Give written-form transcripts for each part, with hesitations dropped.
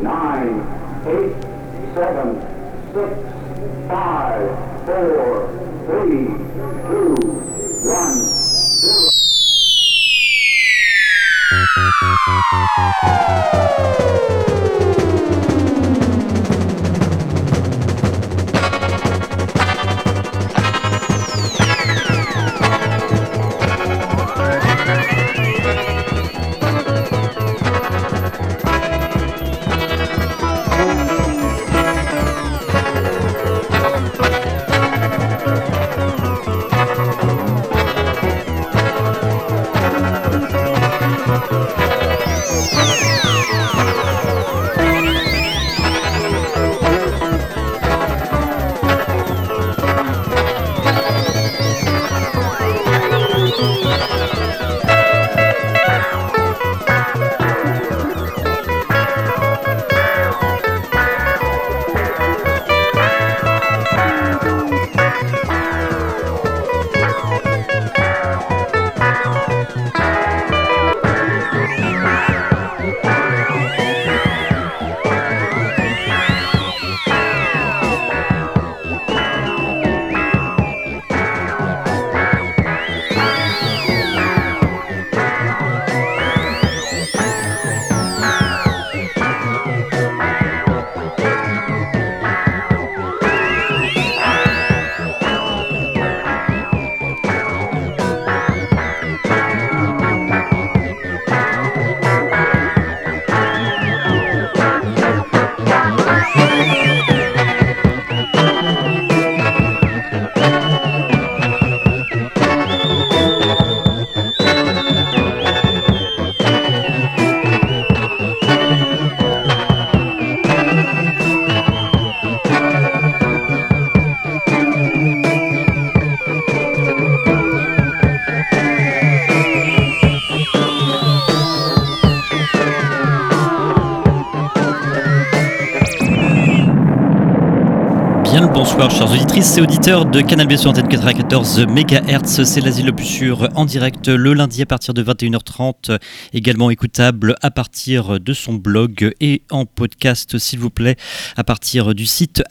nine, eight, seven, six, five, four, three, two, one, zero. Bonsoir chers auditrices et auditeurs de Canal B sur antenne 94 MHz, c'est l'asile le plus sûr en direct le lundi à partir de 21h30, également écoutable à partir de son blog et en podcast s'il vous plaît à partir du site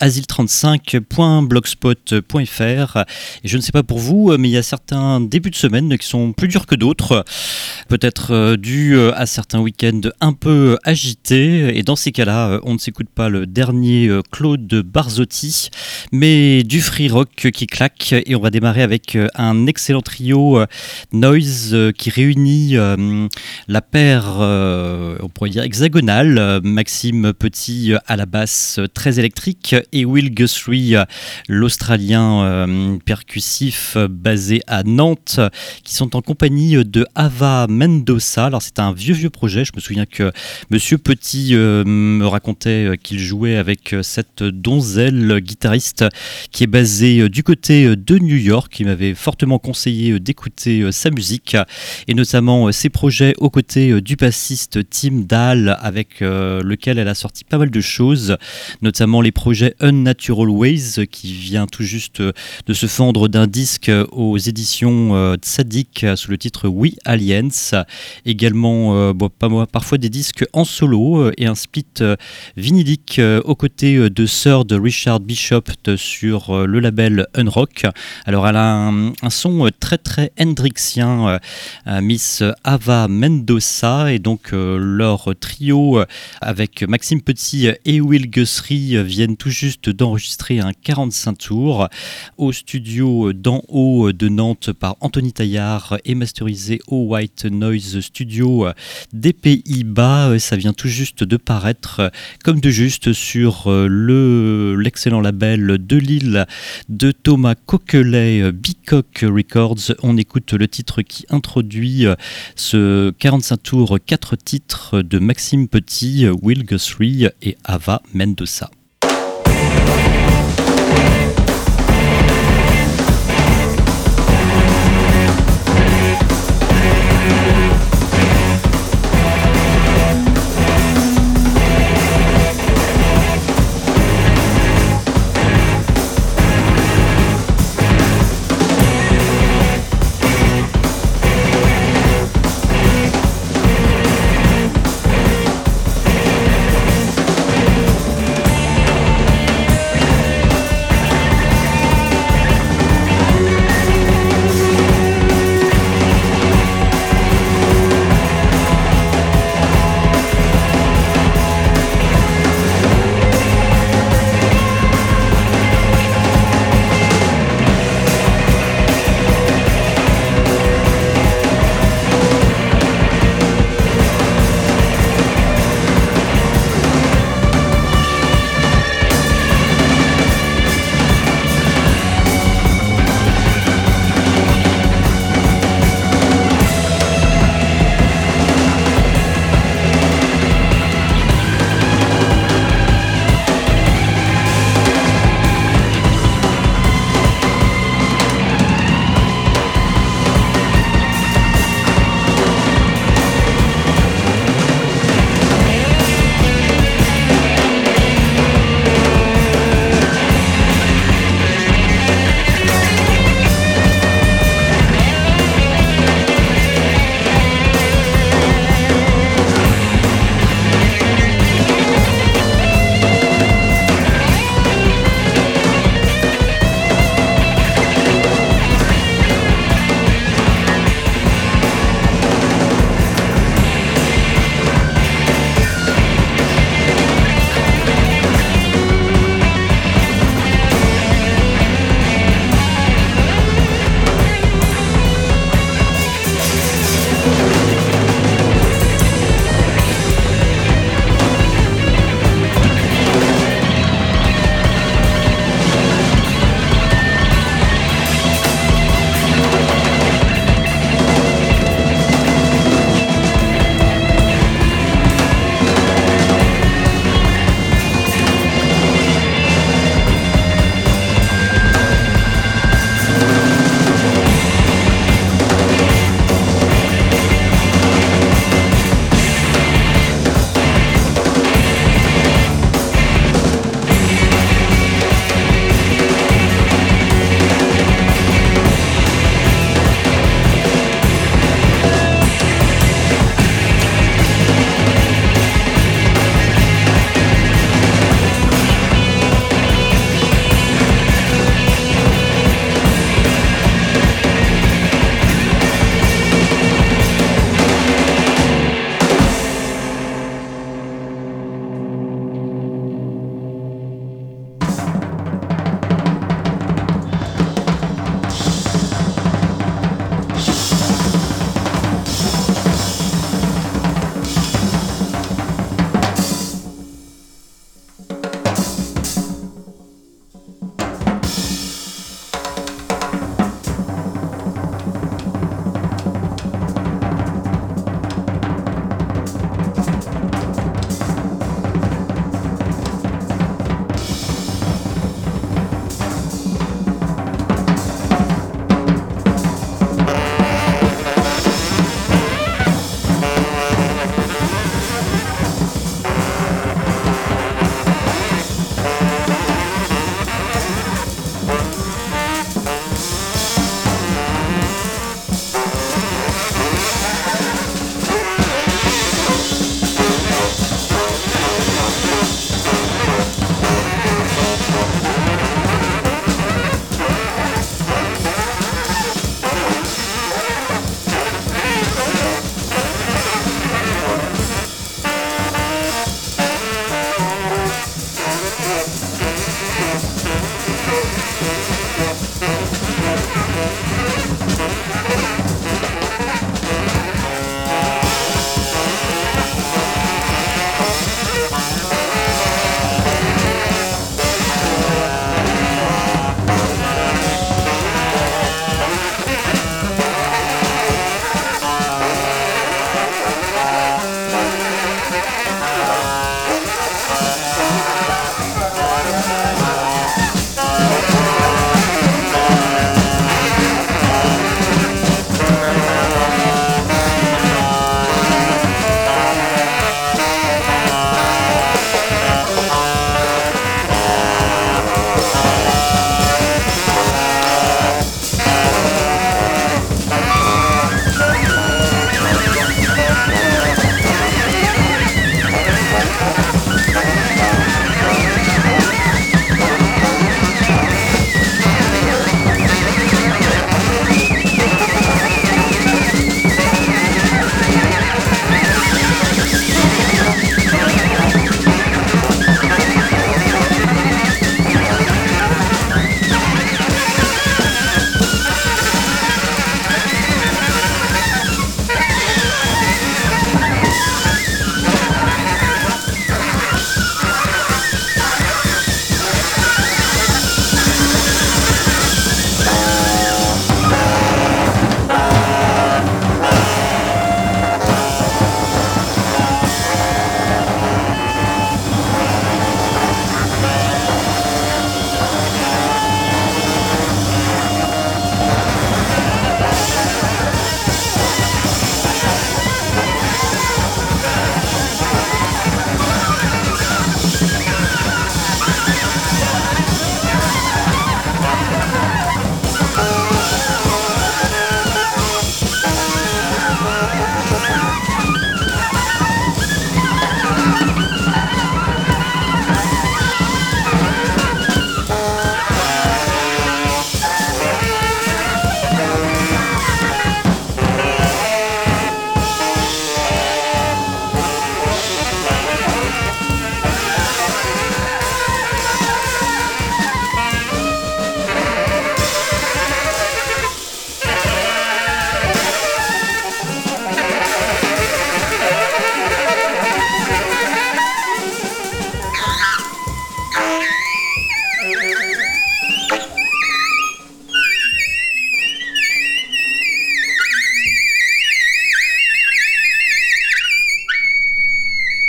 asile35.blogspot.fr. Et je ne sais pas pour vous, mais il y a certains débuts de semaine qui sont plus durs que d'autres, peut-être dû à certains week-ends un peu agités, et dans ces cas-là on ne s'écoute pas le dernier Claude Barzotti mais du free rock qui claque, et on va démarrer avec un excellent trio Noise qui réunit la paire on pourrait dire hexagonale, Maxime Petit à la basse très électrique et Will Guthrie l'Australien percussif basé à Nantes, qui sont en compagnie de Ava Mendoza. Alors c'est un vieux projet, je me souviens que Monsieur Petit me racontait qu'il jouait avec cette donzelle guitariste qui est basé du côté de New York. Il m'avait fortement conseillé d'écouter sa musique et notamment ses projets aux côtés du bassiste Tim Dahl, avec lequel elle a sorti pas mal de choses, notamment les projets Unnatural Ways qui vient tout juste de se fendre d'un disque aux éditions Tzadik sous le titre We Aliens, également parfois des disques en solo et un split vinylique aux côtés de Sir de Richard Bishop sur le label Unrock. Alors elle a un son très très hendrixien, Miss Ava Mendoza, et donc leur trio avec Maxime Petit et Will Guthrie viennent tout juste d'enregistrer un 45 tours au studio d'en haut de Nantes par Anthony Taillard et masterisé au White Noise Studio des Pays-Bas. Ça vient tout juste de paraître comme de juste sur l'excellent label de Lille de Thomas Coquelet, Bicoque Records. On écoute le titre qui introduit ce 45 tours, 4 titres de Maxime Petit, Will Guthrie et Ava Mendoza.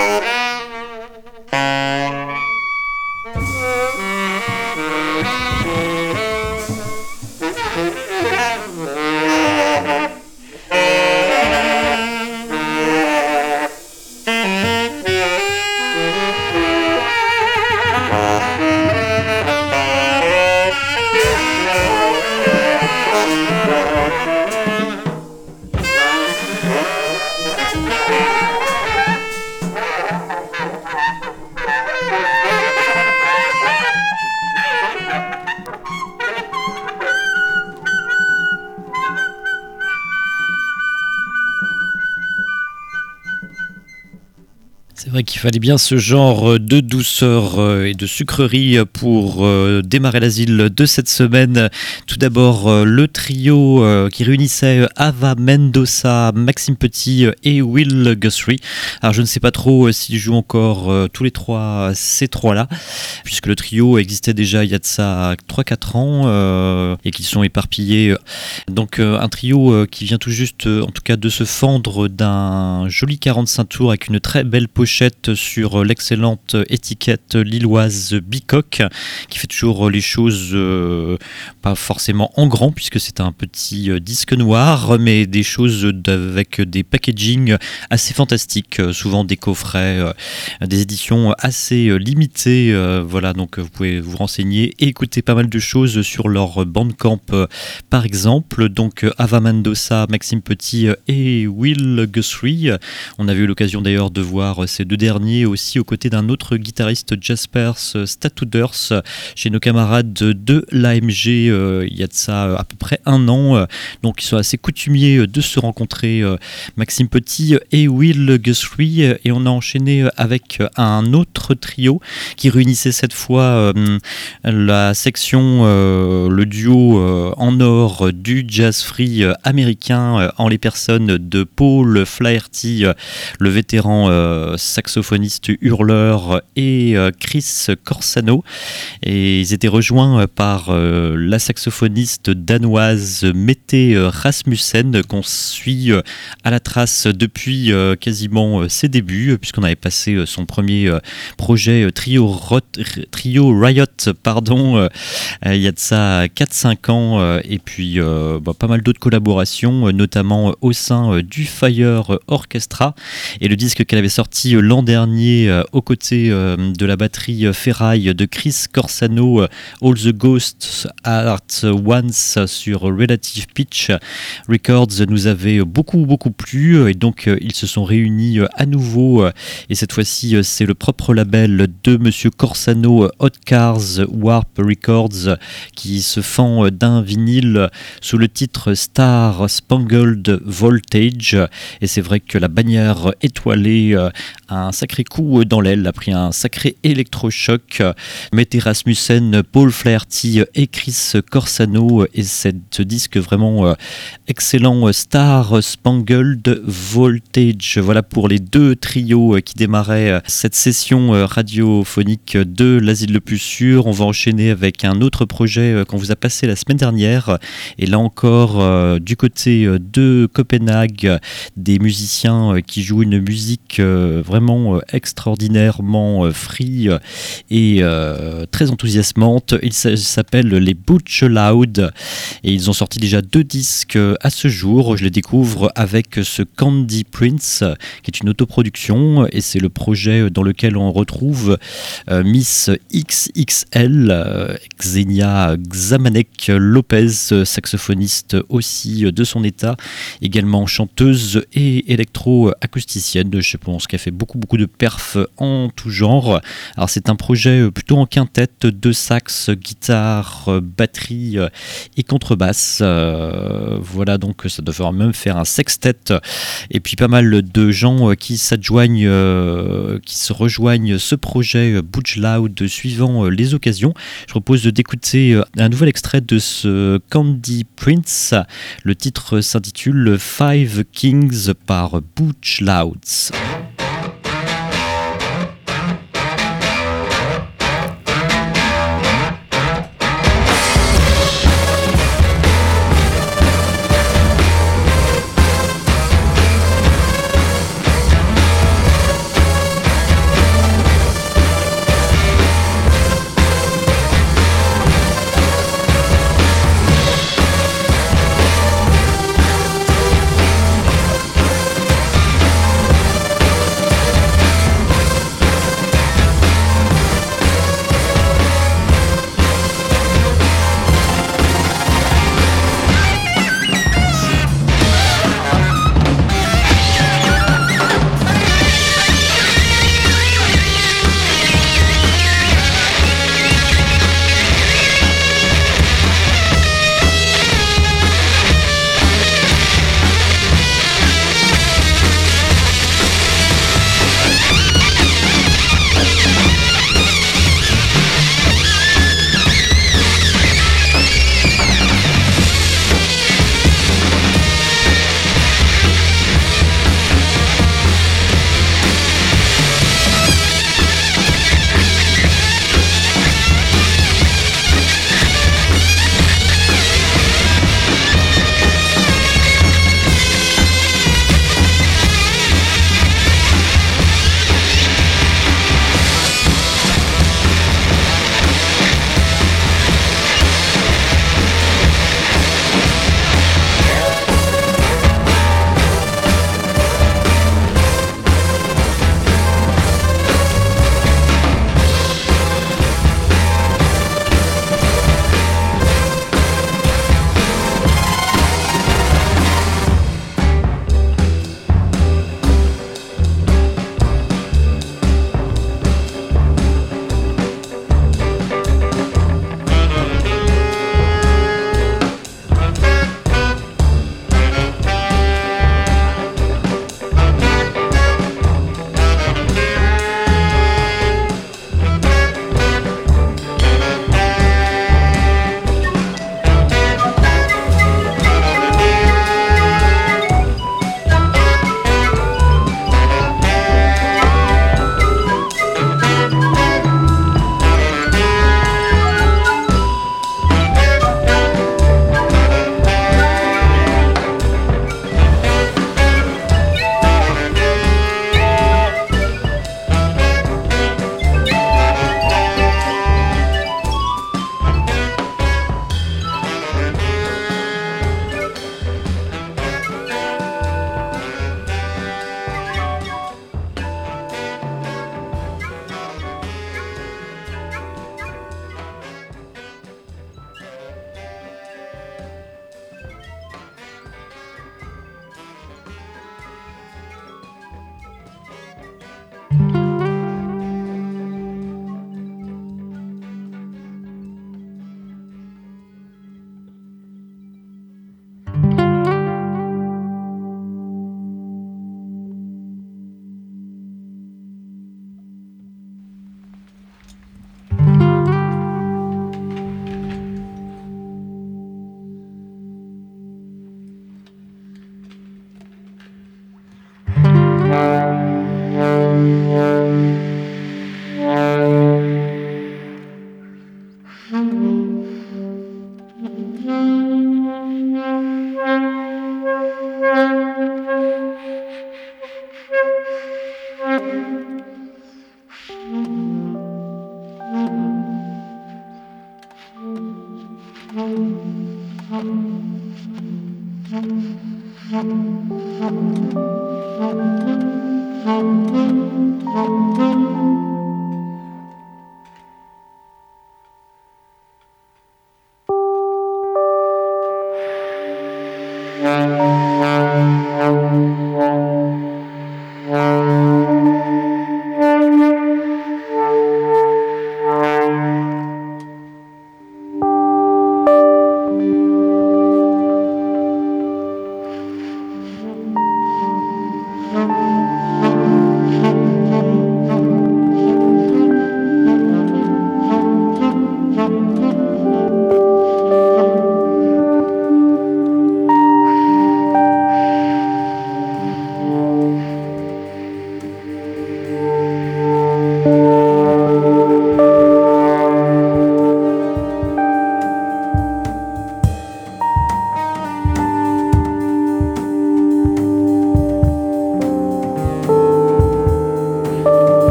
C'est vrai qu'il fallait bien ce genre de douceur et de sucrerie pour démarrer l'asile de cette semaine. Tout d'abord, le trio qui réunissait Ava Mendoza, Maxime Petit et Will Guthrie. Alors je ne sais pas trop s'ils jouent encore tous les trois, ces trois-là, puisque le trio existait déjà il y a de ça 3-4 ans et qu'ils sont éparpillés. Donc un trio qui vient tout juste, en tout cas, de se fendre d'un joli 45 tours avec une très belle pochette sur l'excellente étiquette lilloise Bicoque, qui fait toujours les choses pas forcément en grand, puisque c'est un petit disque noir, mais des choses avec des packaging assez fantastiques, souvent des coffrets, des éditions assez limitées. Voilà, donc vous pouvez vous renseigner et écouter pas mal de choses sur leur Bandcamp, par exemple. Donc Ava Mendoza, Maxime Petit et Will Guthrie. On avait eu l'occasion d'ailleurs de voir ces deux derniers aussi aux côtés d'un autre guitariste, Jaspers Statuders, chez nos camarades de l'AMG il y a de ça à peu près un an. Donc ils sont assez coutumiers de se rencontrer, Maxime Petit et Will Guthrie, et on a enchaîné avec un autre trio qui réunissait cette fois la section, le duo en or du jazz free américain en les personnes de Paul Flaherty, le vétéran saxophoniste hurleur, et Chris Corsano, et ils étaient rejoints par la saxophoniste danoise Mette Rasmussen, qu'on suit à la trace depuis quasiment ses débuts, puisqu'on avait passé son premier projet Trio Riot, il y a de ça 4-5 ans, et puis pas mal d'autres collaborations, notamment au sein du Fire Orchestra, et le disque qu'elle avait sorti l'an dernier aux côtés de la batterie ferraille de Chris Corsano, All the Ghosts at Once sur Relative Pitch Records, nous avait beaucoup plu, et donc ils se sont réunis à nouveau, et cette fois-ci c'est le propre label de Monsieur Corsano, Hot Cars Warp Records, qui se fend d'un vinyle sous le titre Star Spangled Voltage, et c'est vrai que la bannière étoilée a un sacré coup dans l'aile, a pris un sacré électrochoc. Mette Rasmussen, Paul Flaherty et Chris Corsano, et ce disque vraiment excellent, Star Spangled Voltage. Voilà pour les deux trios qui démarraient cette session radiophonique de l'Asile le plus sûr. On va enchaîner avec un autre projet qu'on vous a passé la semaine dernière, et là encore du côté de Copenhague, des musiciens qui jouent une musique vraiment extraordinairement free et très enthousiasmante. Ils s'appellent les Butch Loud, et ils ont sorti déjà 2 disques à ce jour. Je les découvre avec ce Candy Prince, qui est une autoproduction, et c'est le projet dans lequel on retrouve Miss XXL, Xenia Xamanek Lopez, saxophoniste aussi de son état, également chanteuse et électro-acousticienne. Je pense qu'elle fait beaucoup de perfs en tout genre. Alors c'est un projet plutôt en quintette, de sax, guitare, batterie et contrebasse. Voilà, donc ça devrait même faire un sextet, et puis pas mal de gens qui s'adjoignent, qui se rejoignent ce projet Butch Loud suivant les occasions. Je propose d'écouter un nouvel extrait de ce Candy Prince. Le titre s'intitule Five Kings par Butch Louds.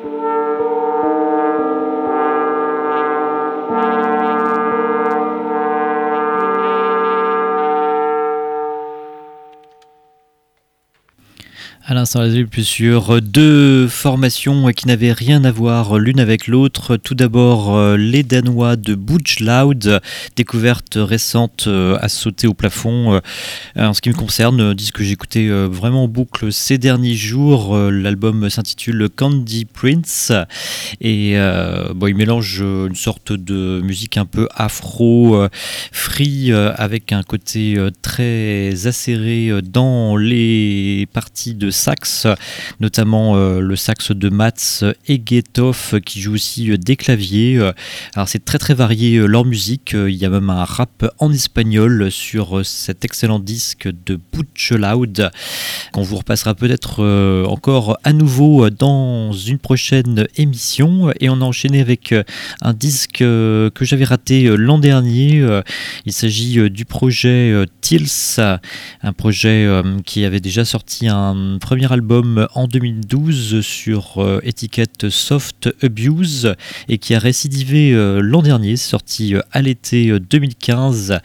À l'instant, plus sur deux formations qui n'avaient rien à voir l'une avec l'autre. Tout d'abord, les Danois de Butch Loud, découverte récente à sauter au plafond. En ce qui me concerne, disque que j'ai écouté vraiment en boucle ces derniers jours. L'album s'intitule Candy Prince et il mélange une sorte de musique un peu afro, free, avec un côté très acéré dans les parties de sax, notamment le sax de Mats Egethoff qui joue aussi des claviers. Alors c'est très très varié leur musique, il y a même un rap en espagnol sur cet excellent disque de Butch Loud qu'on vous repassera peut-être encore à nouveau dans une prochaine émission. Et on a enchaîné avec un disque que j'avais raté l'an dernier. Il s'agit du projet Tills, un projet qui avait déjà sorti un premier album en 2012 sur étiquette Soft Abuse et qui a récidivé l'an dernier, sorti à l'été 2015.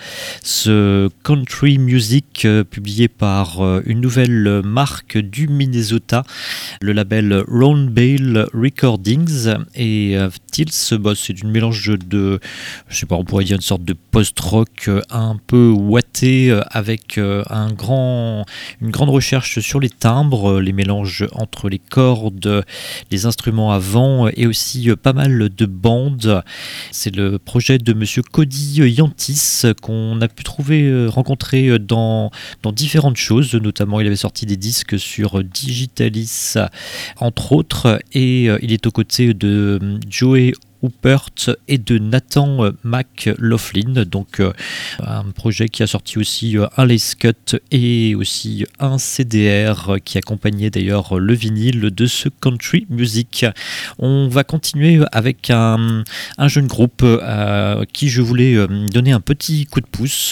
Ce country music publié par une nouvelle marque du Minnesota, le label Round Bale Recordings. Et Tills, c'est une mélange de, je sais pas, on pourrait dire une sorte de post-rock un peu ouaté avec une grande recherche sur les timbres, les mélanges entre les cordes, les instruments à vent et aussi pas mal de bandes. C'est le projet de monsieur Cody Yantis qu'on a pu rencontrer dans différentes choses, notamment il avait sorti des disques sur Digitalis entre autres, et il est aux côtés de Joey Houpert et de Nathan McLaughlin, donc un projet qui a sorti aussi un lace cut et aussi un CDR qui accompagnait d'ailleurs le vinyle de ce country music. On va continuer avec un jeune groupe qui je voulais donner un petit coup de pouce.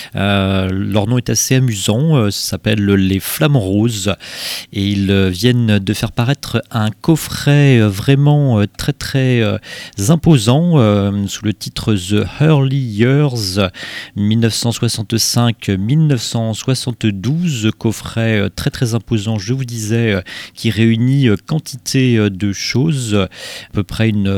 Leur nom est assez amusant, ça s'appelle les Flamants Roses et ils viennent de faire paraître un coffret vraiment très très imposant sous le titre The Early Years 1965-1972, coffret très très imposant, je vous disais, qui réunit quantité de choses, à peu près une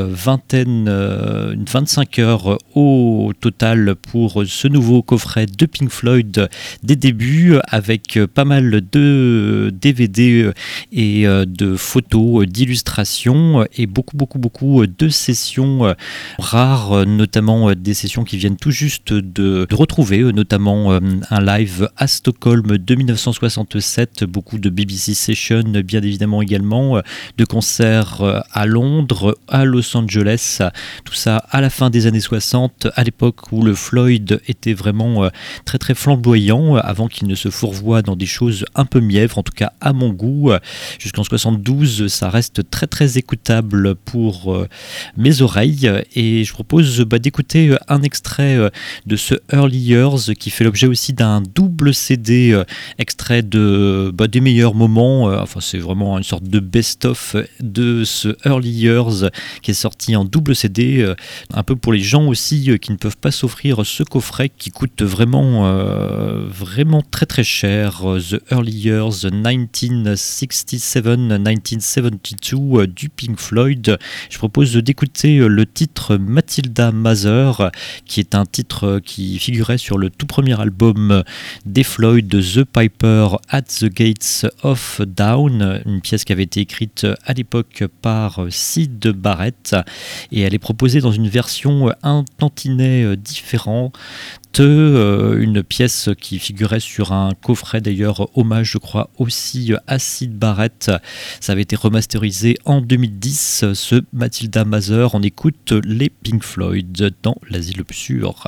25 heures au total pour ce nouveau coffret de Pink Floyd des débuts, avec pas mal de DVD et de photos, d'illustrations et beaucoup de sessions rares, notamment des sessions qui viennent tout juste de retrouver, notamment un live à Stockholm de 1967, beaucoup de BBC Sessions bien évidemment également, de concerts à Londres, à Los Angeles, tout ça à la fin des années 60, à l'époque où le Floyd était vraiment très très flamboyant, avant qu'il ne se fourvoie dans des choses un peu mièvres, en tout cas à mon goût. Jusqu'en 72, ça reste très très écoutable pour mes oreilles, et je propose d'écouter un extrait de ce Early Years qui fait l'objet aussi d'un double CD extrait des meilleurs moments. Enfin, c'est vraiment une sorte de best-of de ce Early Years qui est sorti en double CD, un peu pour les gens aussi qui ne peuvent pas s'offrir ce coffret qui coûte vraiment très très cher. The Early Years 1967-1972 du Pink Floyd. Je propose d'écouter le titre Matilda Mather, qui est un titre qui figurait sur le tout premier album des Floyd, The Piper at the Gates of Dawn, une pièce qui avait été écrite à l'époque par Syd Barrett, et elle est proposée dans une version un tantinet différente. Une pièce qui figurait sur un coffret d'ailleurs hommage je crois aussi à Syd Barrett. Ça avait été remasterisé en 2010, ce Matilda Mather. On écoute les Pink Floyd dans l'Asile obscur.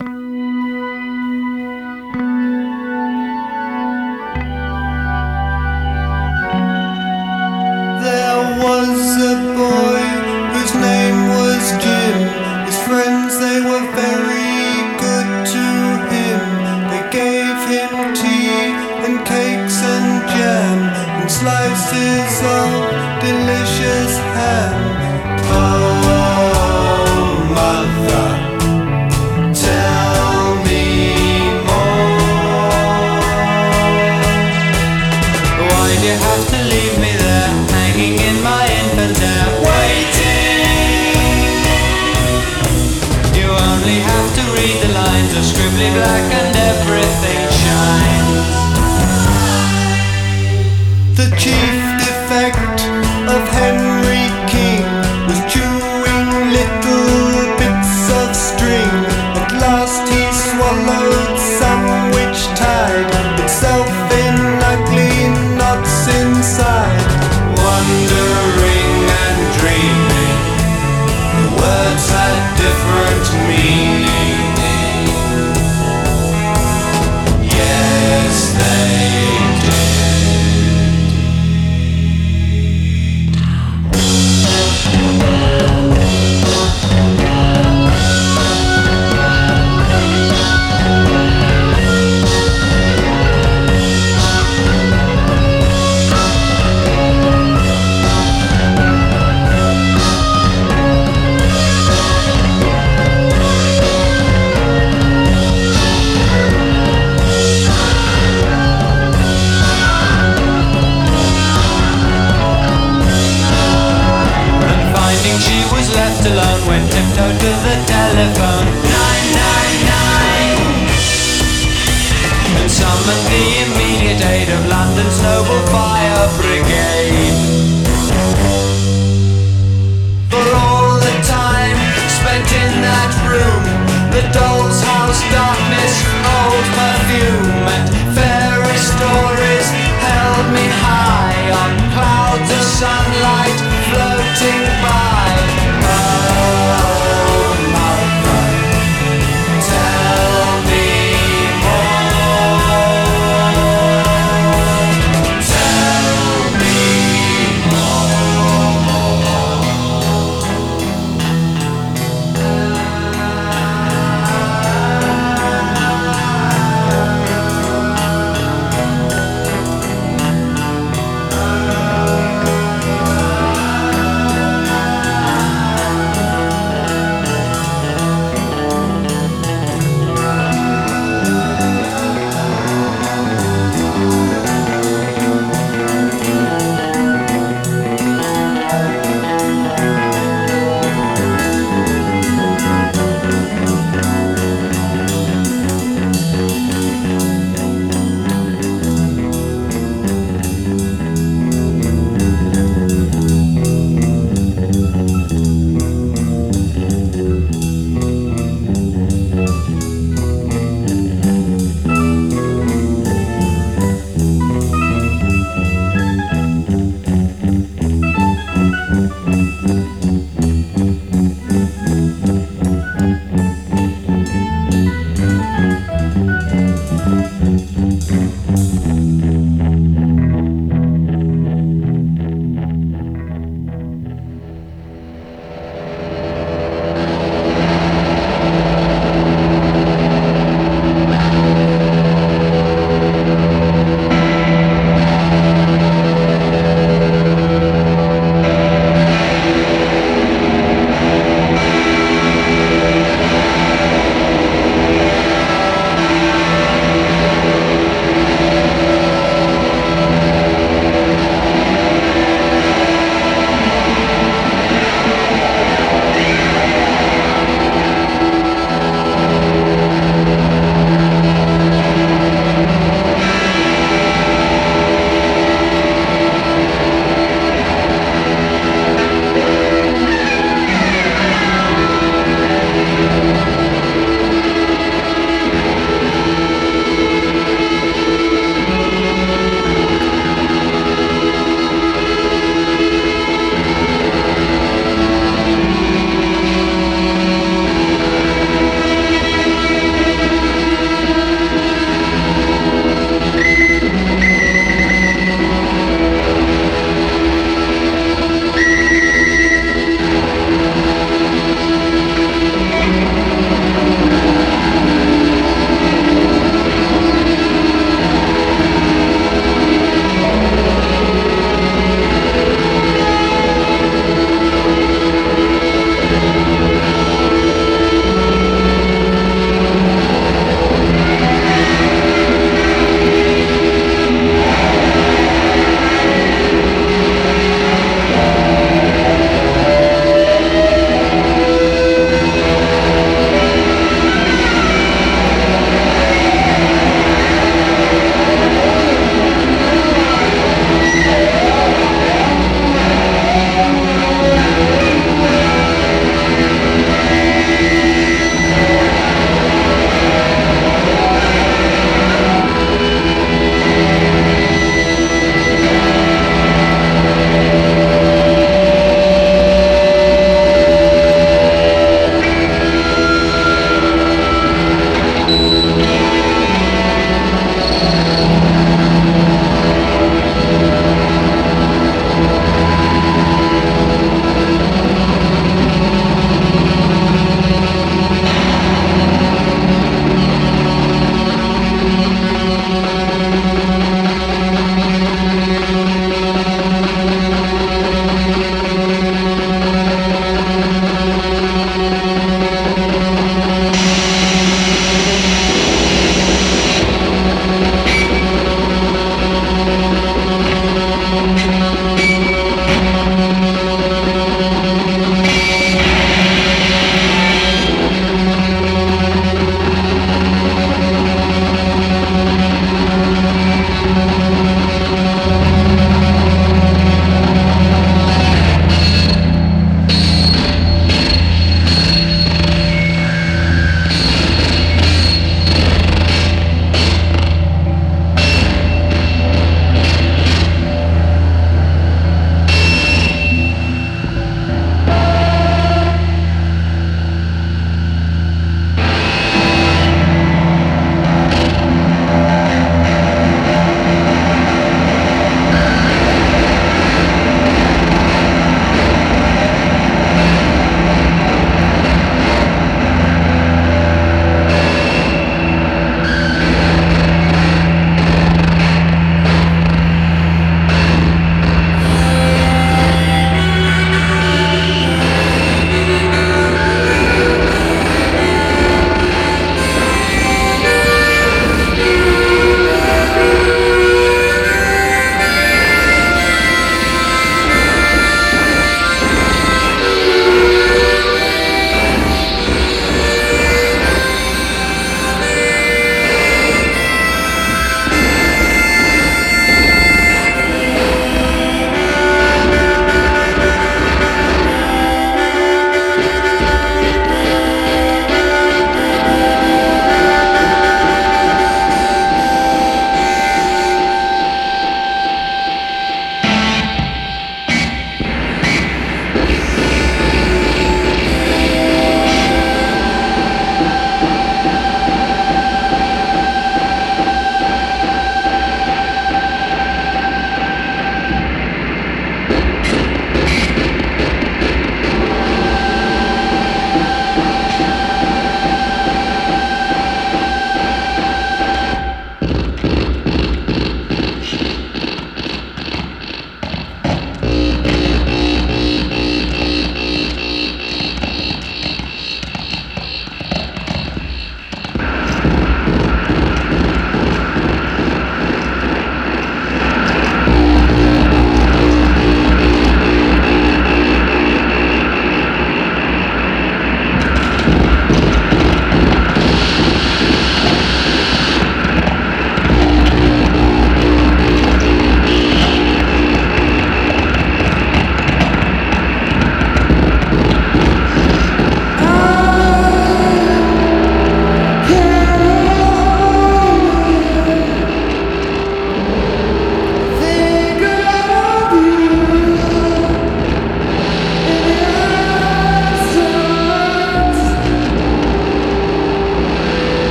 There was a boy whose name was Jim. His friends, they were very good to him. They gave him tea and cakes and jam and slices of delicious ham. Oh, mother, tell me more. Why'd you have to leave me there, hanging in my infant air, waiting? You only have to read the lines of scribbly black and everything shines. The chief defect of Henry King was chewing little bits of string. At last he swallowed some which tied itself in ugly knots inside. Wondering and dreaming, the words had different meaning. Yes, they did. She was left alone, went tiptoe to the telephone, 999, and summoned the immediate aid of London's noble fire brigade. For all the time spent in that room, the doll's house darkness, old perfume, and fairy stories held me high on clouds of sunlight floating by. Oh, mother, tell me more. Tell me more.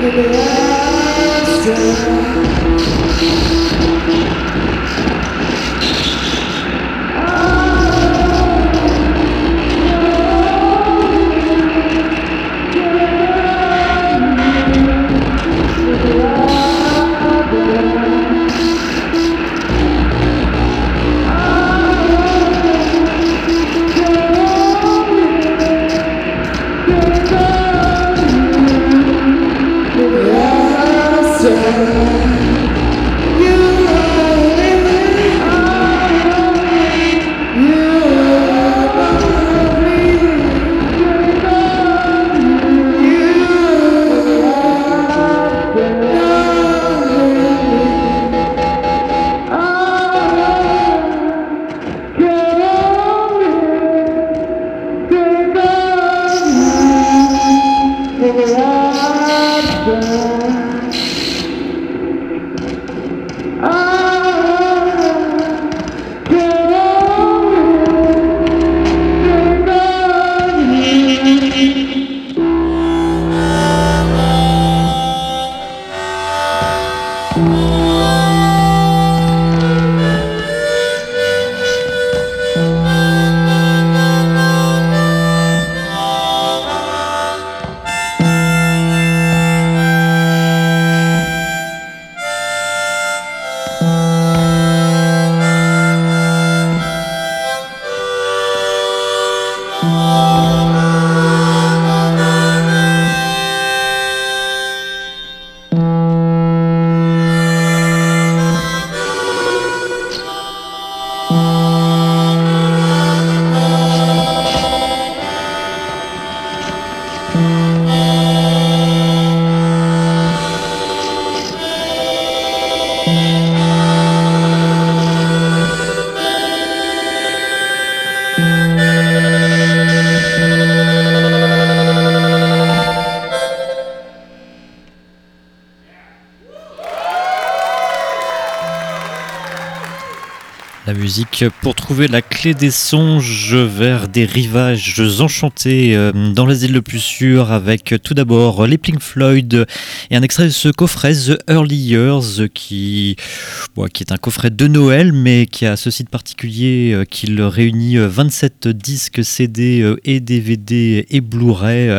La musique pour trouver la clé des songes vers des rivages enchantés dans l'asile le plus sûr, avec tout d'abord les Pink Floyd et un extrait de ce coffret The Early Years qui est un coffret de Noël mais qui a ceci de particulier qu'il réunit 27 disques CD et DVD et Blu-ray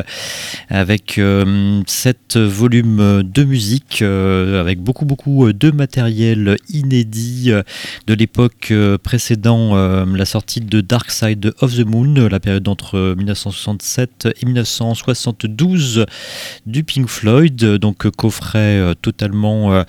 avec 7 volumes de musique avec beaucoup de matériel inédit de l'époque précédant la sortie de Dark Side of the Moon, la période entre 1967 et 1972 du Pink Floyd, donc coffret totalement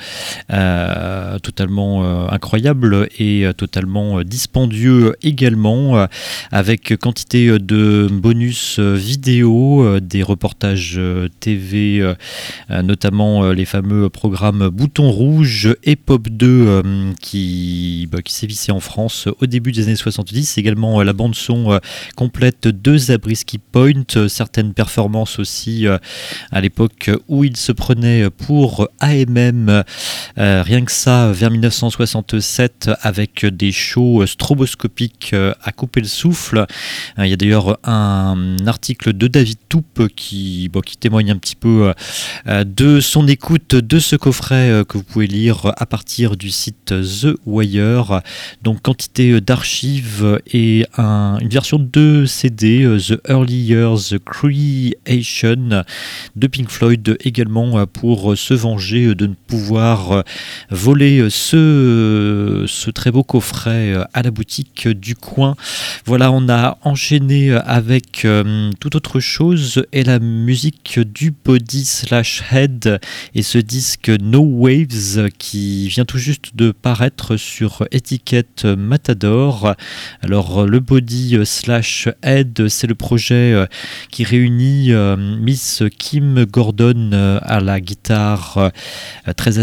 incroyable et totalement dispendieux également, avec quantité de bonus vidéo, des reportages TV, notamment les fameux programmes Bouton Rouge et Pop 2 qui sévissaient en France au début des années 70, également la bande son complète de Zabriskie Point, certaines performances aussi à l'époque où il se prenait pour AMM, rien que ça vers 1967 avec des shows stroboscopiques à couper le souffle. Il y a d'ailleurs un article de David Toupe qui témoigne un petit peu de son écoute de ce coffret que vous pouvez lire à partir du site The Wire. Donc quantité d'archives et une version de CD, The Early Years Creation de Pink Floyd également, pour se venger de ne pouvoir voler ce très beau coffret à la boutique du coin. Voilà, on a enchaîné avec toute autre chose et la musique du Body/Head et ce disque No Waves qui vient tout juste de paraître sur étiquette Matador. Alors le Body/Head, c'est le projet qui réunit Miss Kim Gordon à la guitare très acide,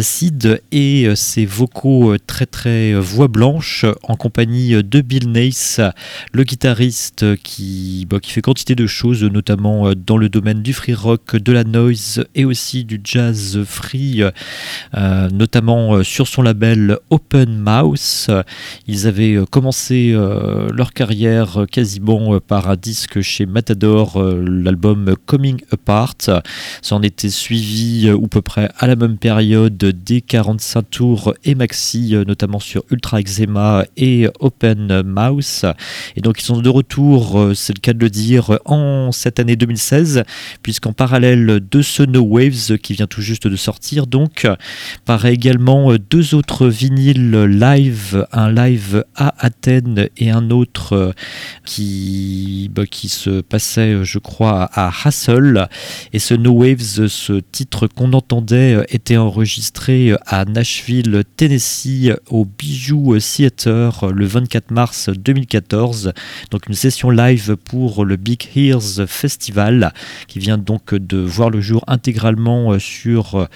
lead et ses vocaux très très voix blanche en compagnie de Bill Nace, le guitariste qui fait quantité de choses, notamment dans le domaine du free rock, de la noise et aussi du jazz free, notamment sur son label Open Mouse. Ils avaient commencé leur carrière quasiment par un disque chez Matador, l'album Coming Apart. Ça en était suivi ou peu près à la même période des 45 tours et maxi, notamment sur Ultra Eczema et Open Mouse. Et donc ils sont de retour, c'est le cas de le dire, en cette année 2016, puisqu'en parallèle de ce No Waves qui vient tout juste de sortir, donc paraît également deux autres vinyles live, un live à Athènes et un autre qui se passait, je crois, à Hassel. Et ce No Waves, ce titre qu'on entendait, était enregistré à Nashville, Tennessee, au Bijou Theater le 24 mars 2014. Donc une session live pour le Big Ears Festival qui vient donc de voir le jour intégralement sur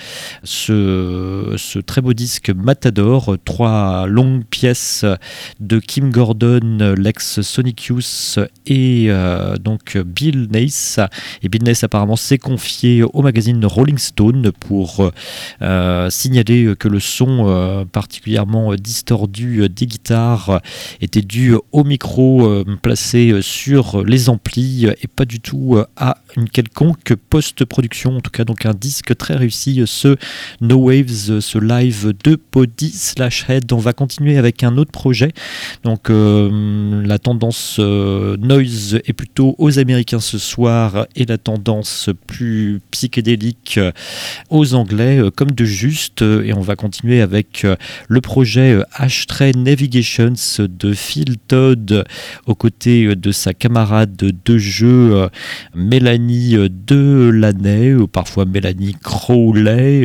ce très beau disque Matador. 3 longues pièces de Kim Gordon, l'ex Sonic Youth et donc Bill Nace. Et Bill Nace apparemment s'est confié au magazine Rolling Stone pour signaler que le son particulièrement distordu des guitares était dû au micro placé sur les amplis et pas du tout à une quelconque post-production. En tout cas, donc un disque très réussi, ce No Waves, ce live de Body/Head. On va continuer avec un autre projet. Donc la tendance noise est plutôt aux Américains ce soir et la tendance plus psychédélique aux Anglais, comme de juste. Et on va continuer avec le projet Ashtray Navigations de Phil Todd aux côtés de sa camarade de jeu Mélanie Delaney, ou parfois Mélanie Crowley,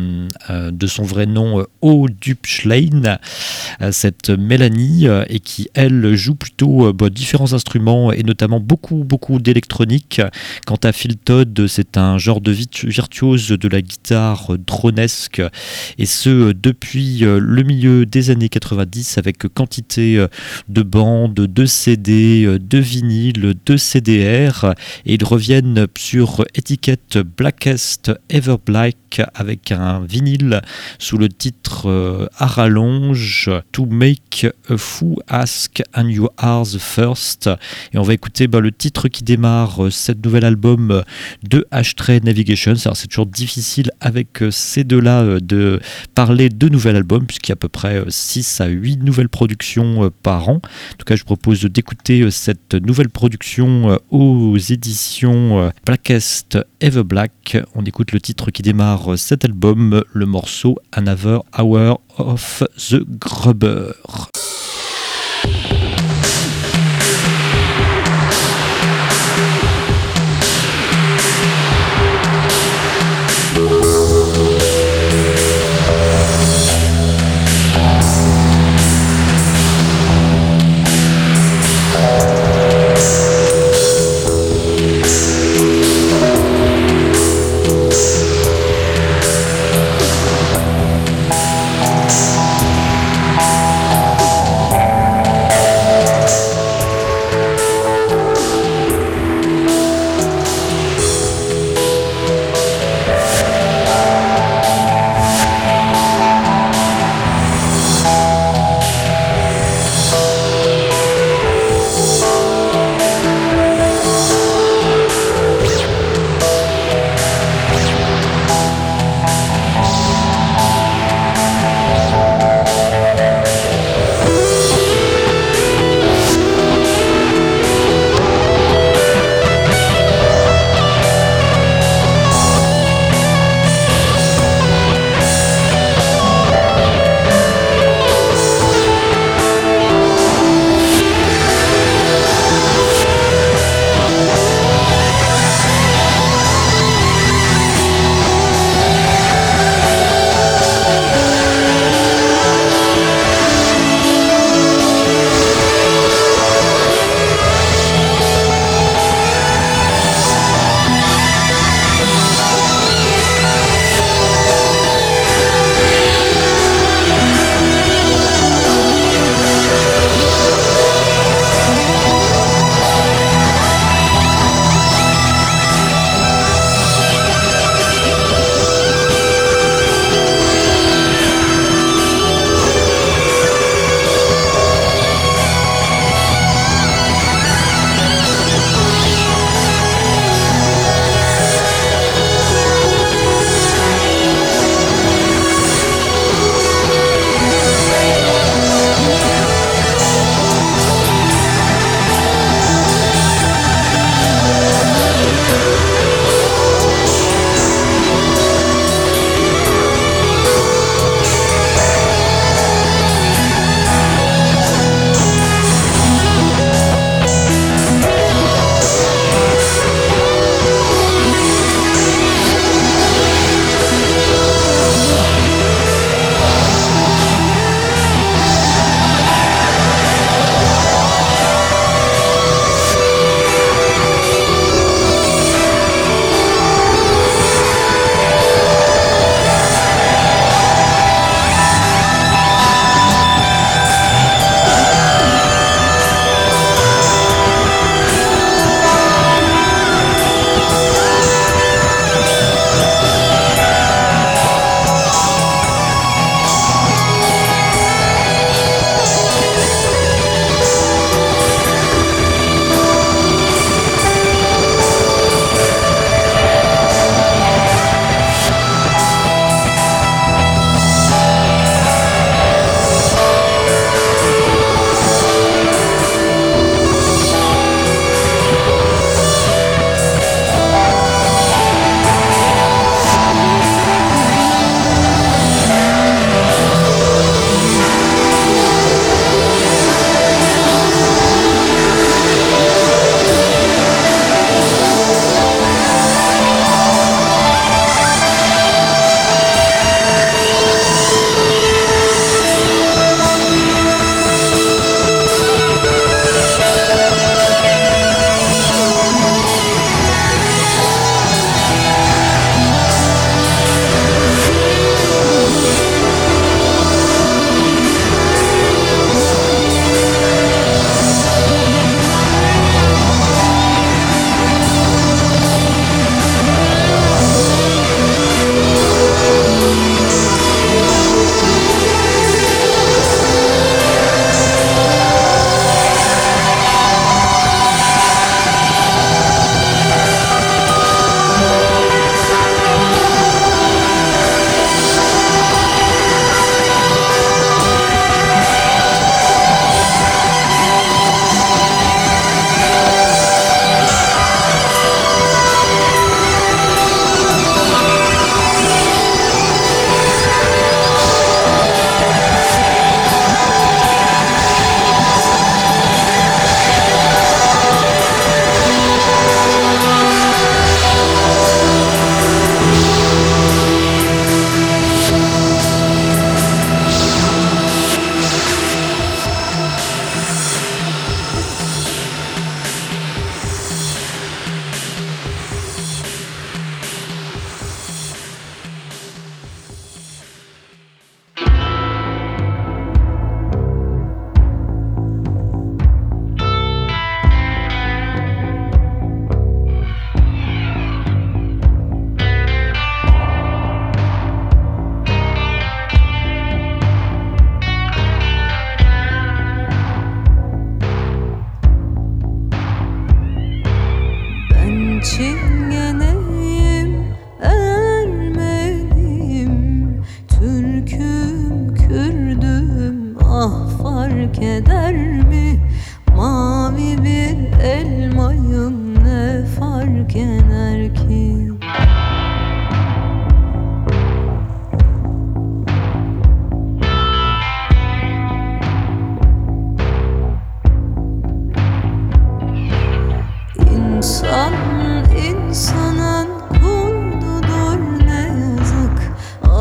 de son vrai nom O. Dupschlein. Cette Mélanie, et qui elle joue plutôt différents instruments et notamment beaucoup d'électronique. Quant à Phil Todd, c'est un genre de virtuose de la guitare dronesque, et ce depuis le milieu des années 90, avec quantité de bandes, de CD, de vinyles, de CDR, et ils reviennent sur étiquette Blackest Ever Black avec un vinyle sous le titre à rallonge To Make a Fool Ask and You Are the First. Et on va écouter le titre qui démarre cet nouvel album de Ashtray Navigations. Alors c'est toujours difficile avec ces deux-là de parler de nouvel album, puisqu'il y a à peu près 6 à 8 nouvelles productions par an. En tout cas, je propose d'écouter cette nouvelle production aux éditions Blackest Ever Black. On écoute le titre qui démarre cet album, le morceau Another Hour of the Grubber.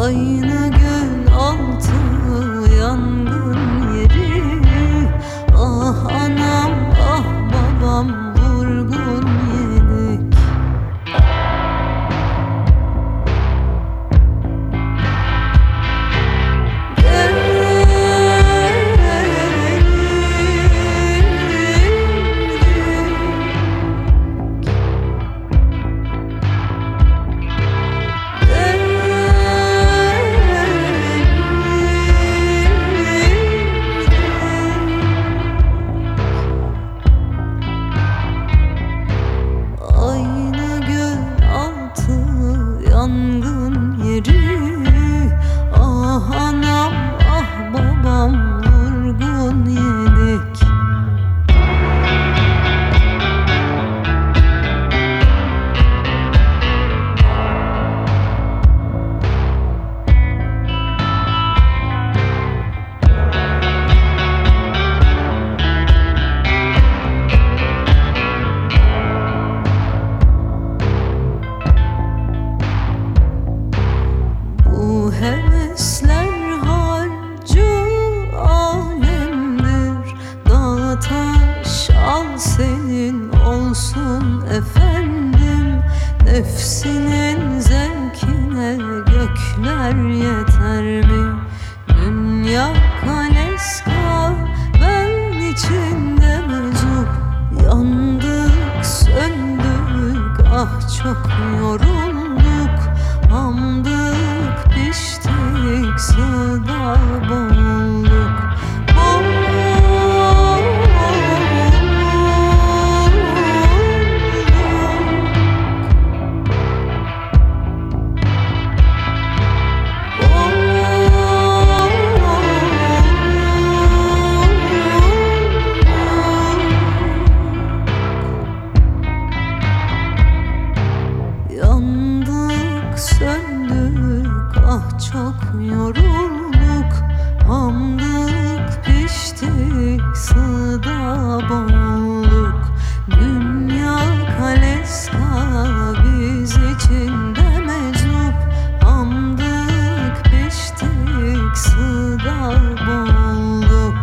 Aynı gün altı yangın yeri. Ah anam ah babam vurgun yedik. Aynı gün altı yangın yeri. Ah anam ah babam vurgun yedik. Bu hevesler harcı alemdir. Dağ taş al senin olsun efendim. Nefsinin zevkine gökler yeter mi? Dünya kaleska ben içinde meczup. Yandık söndük ah çok yorulduk. Hamdık piştik suda boğulduk. Yandık söndük ah çok yorulduk. Hamdık piştik suda boğulduk. Dünya kaleska biz içinde meczup. Hamdık piştik suda boğulduk.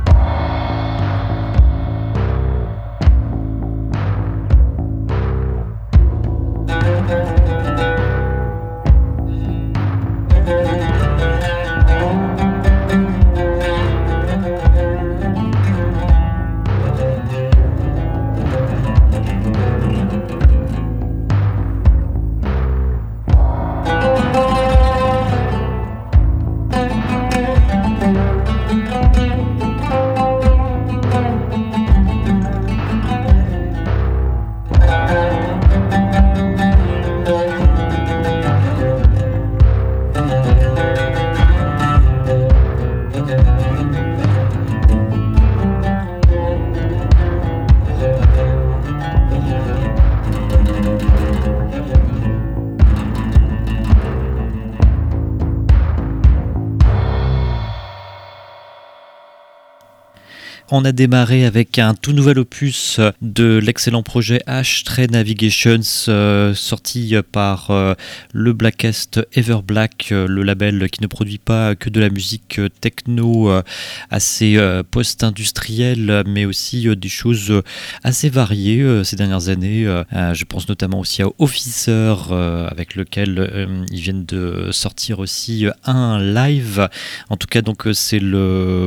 On a démarré avec un tout nouvel opus de l'excellent projet Ashtray Navigations, sorti par le Blackest Ever Black, le label qui ne produit pas que de la musique techno assez post-industrielle, mais aussi des choses assez variées ces dernières années. Je pense notamment aussi à Officer, avec lequel ils viennent de sortir aussi un live. En tout cas, donc c'est le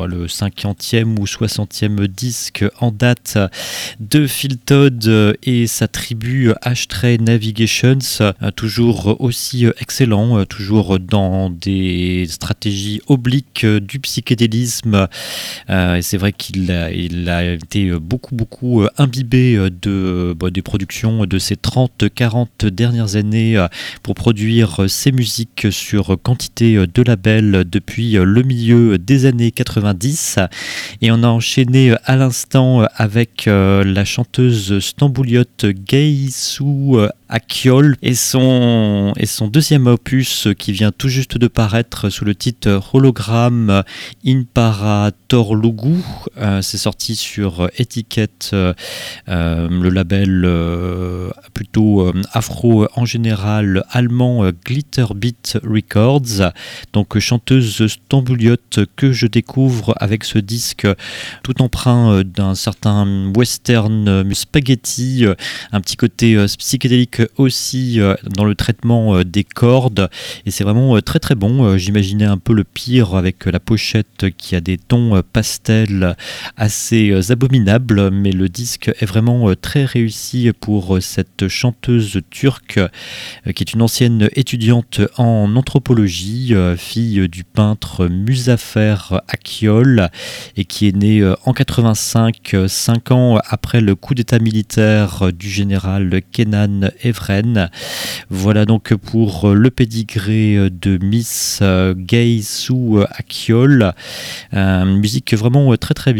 50e ou 60e disque en date de Phil Todd et sa tribu Ashtray Navigations, toujours aussi excellent, toujours dans des stratégies obliques du psychédélisme, et c'est vrai qu'il a été beaucoup imbibé des productions de ces 30-40 dernières années pour produire ses musiques sur quantité de labels depuis le milieu des années 90, et on On a enchaîné à l'instant avec la chanteuse stambouliote Gaïsou Akiol et son deuxième opus qui vient tout juste de paraître sous le titre Hologram Imparatorlugu. C'est sorti sur étiquette, le label plutôt afro en général allemand Glitterbeat Records. Donc chanteuse stambouliote que je découvre avec ce disque tout empreint d'un certain western spaghetti, un petit côté psychédélique aussi dans le traitement des cordes, et c'est vraiment très très bon. J'imaginais un peu le pire avec la pochette qui a des tons pastels assez abominables, mais le disque est vraiment très réussi pour cette chanteuse turque qui est une ancienne étudiante en anthropologie, fille du peintre Muzaffer Akiol, et qui est née en 85, 5 ans après le coup d'état militaire du général Kenan Evren. Voilà donc pour le pédigré de Miss Gaïsou Akiol. Musique vraiment très très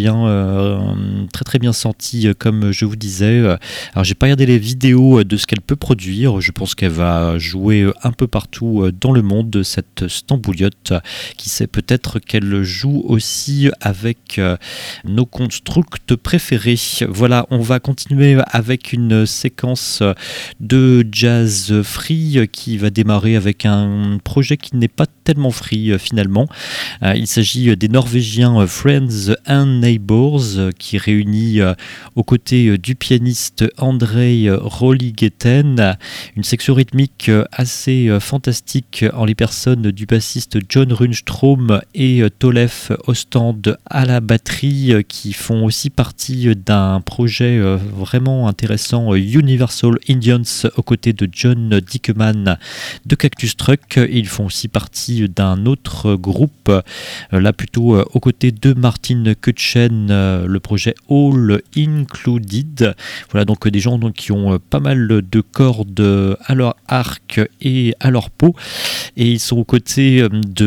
bien sentie, comme je vous disais. Alors j'ai pas regardé les vidéos de ce qu'elle peut produire. Je pense qu'elle va jouer un peu partout dans le monde, cette stambouliote. Qui sait, peut-être qu'elle joue aussi avec nos constructs préférés. Voilà, on va continuer avec une séquence de jazz free qui va démarrer avec un projet qui n'est pas tellement free finalement. Il s'agit des Norvégiens Friends and Neighbors qui réunit aux côtés du pianiste Andrei Rolligeten une section rythmique assez fantastique en les personnes du bassiste John Runstrom et Tolef Ostand à la batterie, qui font aussi partie d'un projet vraiment intéressant, Universal Indians, aux côtés de John Dickman de Cactus Truck. Ils font aussi partie d'un autre groupe, là plutôt aux côtés de Martin Kutchen, le projet All Included. Voilà donc des gens donc, qui ont pas mal de cordes à leur arc et à leur peau, et ils sont aux côtés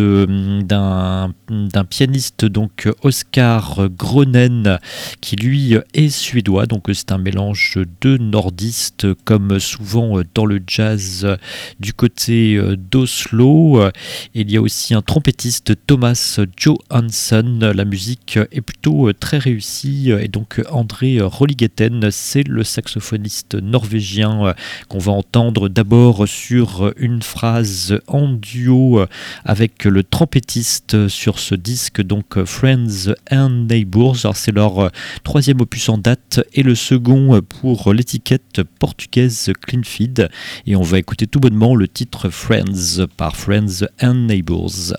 d'un pianiste, donc Oscar Gronen, qui lui est suédois. Donc c'est un mélange de nordistes comme souvent dans le jazz du côté d'Oslo. Il y a aussi un trompettiste, Thomas Johansson. La musique est plutôt très réussie, et donc André Rolligeten, c'est le saxophoniste norvégien qu'on va entendre d'abord sur une phrase en duo avec le trompettiste sur ce disque, donc Friends and Neighbors. Alors c'est leur troisième opus en date et le second pour l'étiquette portugaise Clean Feed, et on va écouter tout bonnement le titre Friends par Friends and Neighbors.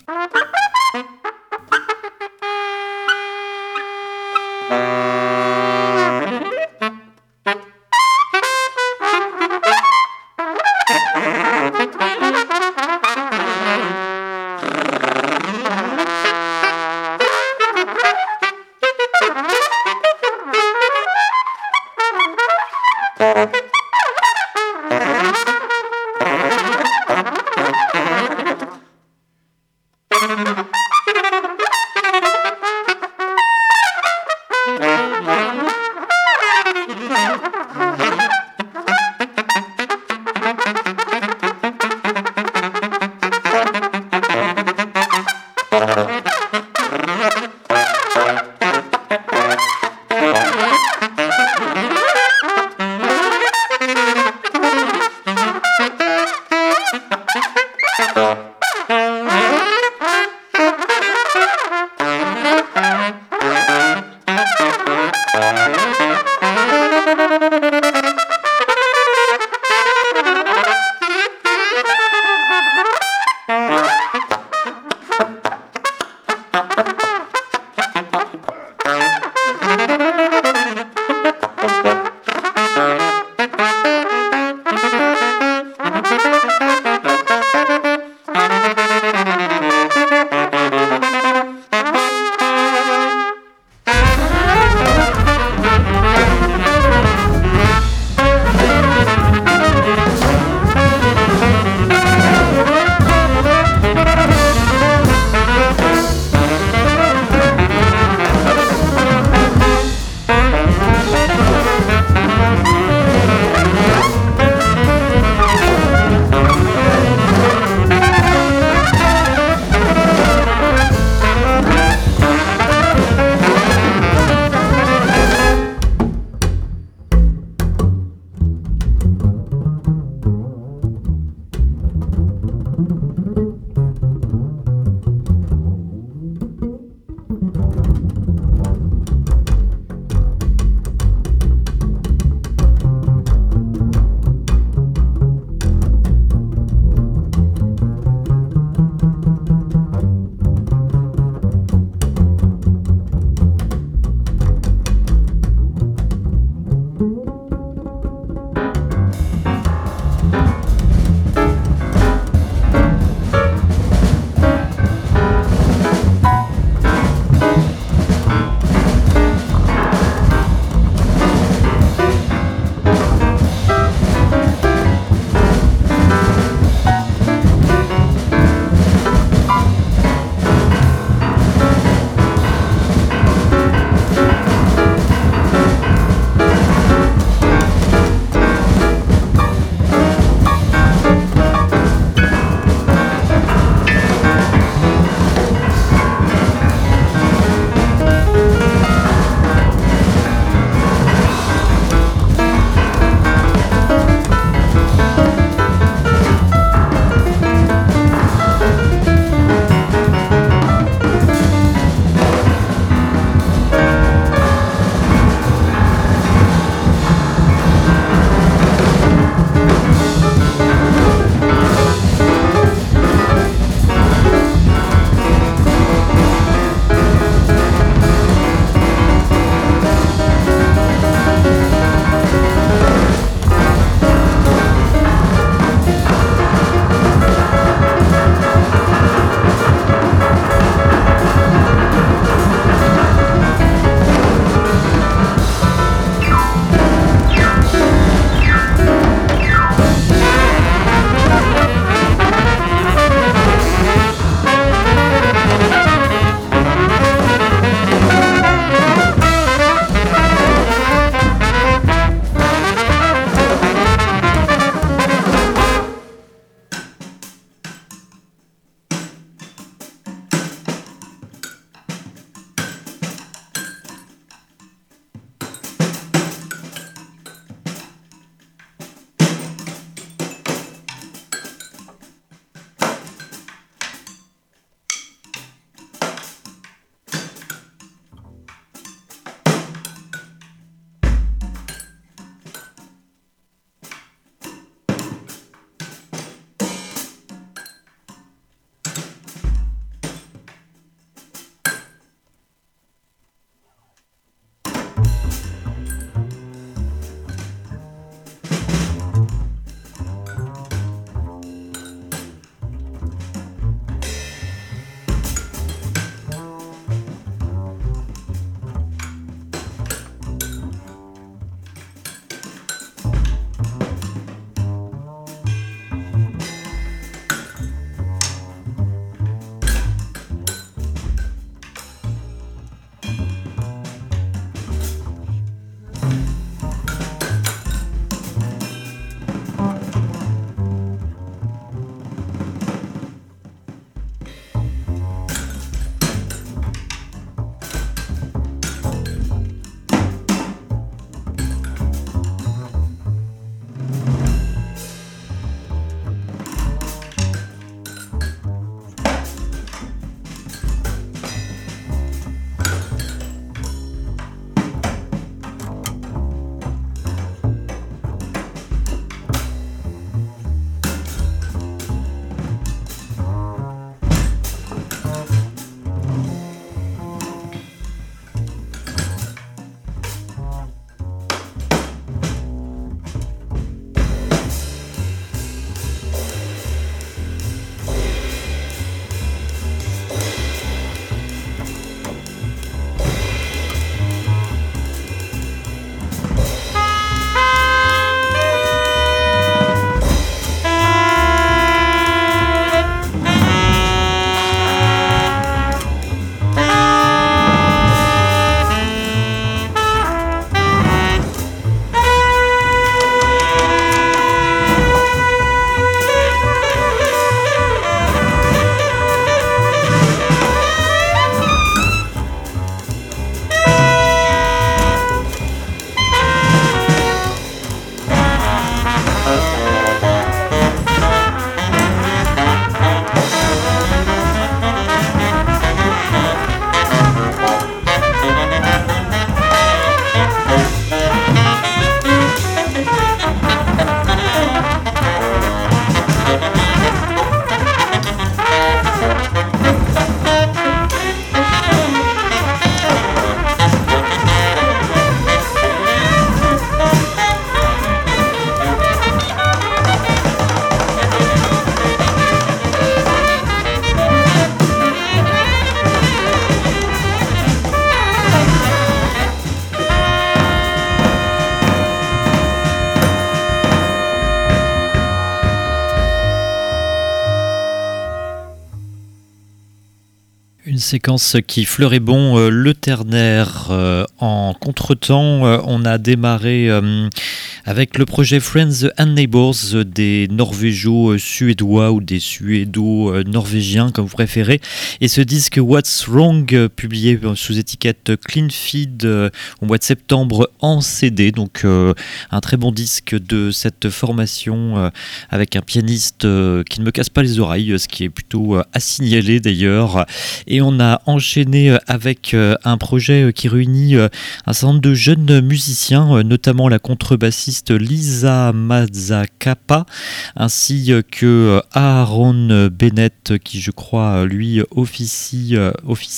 Une séquence qui fleurait bon le ternaire. En contretemps, on a démarré avec le projet Friends and Neighbors des Norvégo-suédois ou des Suédo-norvégiens comme vous préférez. Et ce disque What's Wrong, publié sous étiquette Clean Feed au mois de septembre en CD. Donc un très bon disque de cette formation avec un pianiste qui ne me casse pas les oreilles, ce qui est plutôt à signaler d'ailleurs. Et on a enchaîné avec un projet qui réunit un certain nombre de jeunes musiciens, notamment la contrebassiste Lisa Mazzacapa, ainsi que Aaron Bennett, qui je crois lui officiait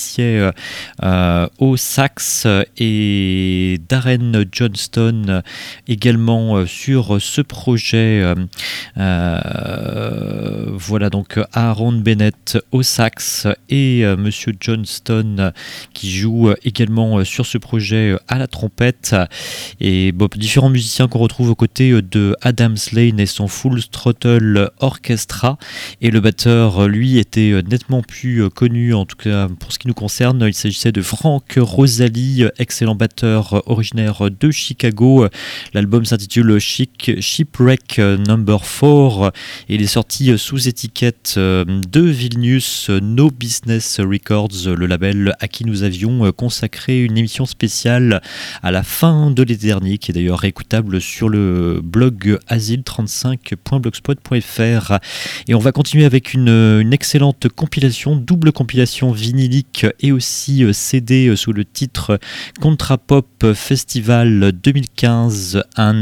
au sax, et Darren Johnston également sur ce projet. Voilà, donc Aaron Bennett au sax et Monsieur Johnston qui joue également sur ce projet à la trompette, et différents musiciens qu'on retrouve aux côtés de Adam Slane et son Full Throttle Orchestra. Et le batteur lui était nettement plus connu, en tout cas pour ce qui nous concerne. Il s'agissait de Frank Rosalie, excellent batteur originaire de Chicago. L'album s'intitule Shipwreck No. 4 et il est sorti sous étiquette de Vilnius No Business Records, le label à qui nous avions consacré une émission spéciale à la fin de l'été dernier, qui est d'ailleurs réécoutable sur le blog asile35.blogspot.fr. Et on va continuer avec une excellente compilation, double compilation vinylique et aussi CD sous le titre Contrapop Festival 2015, un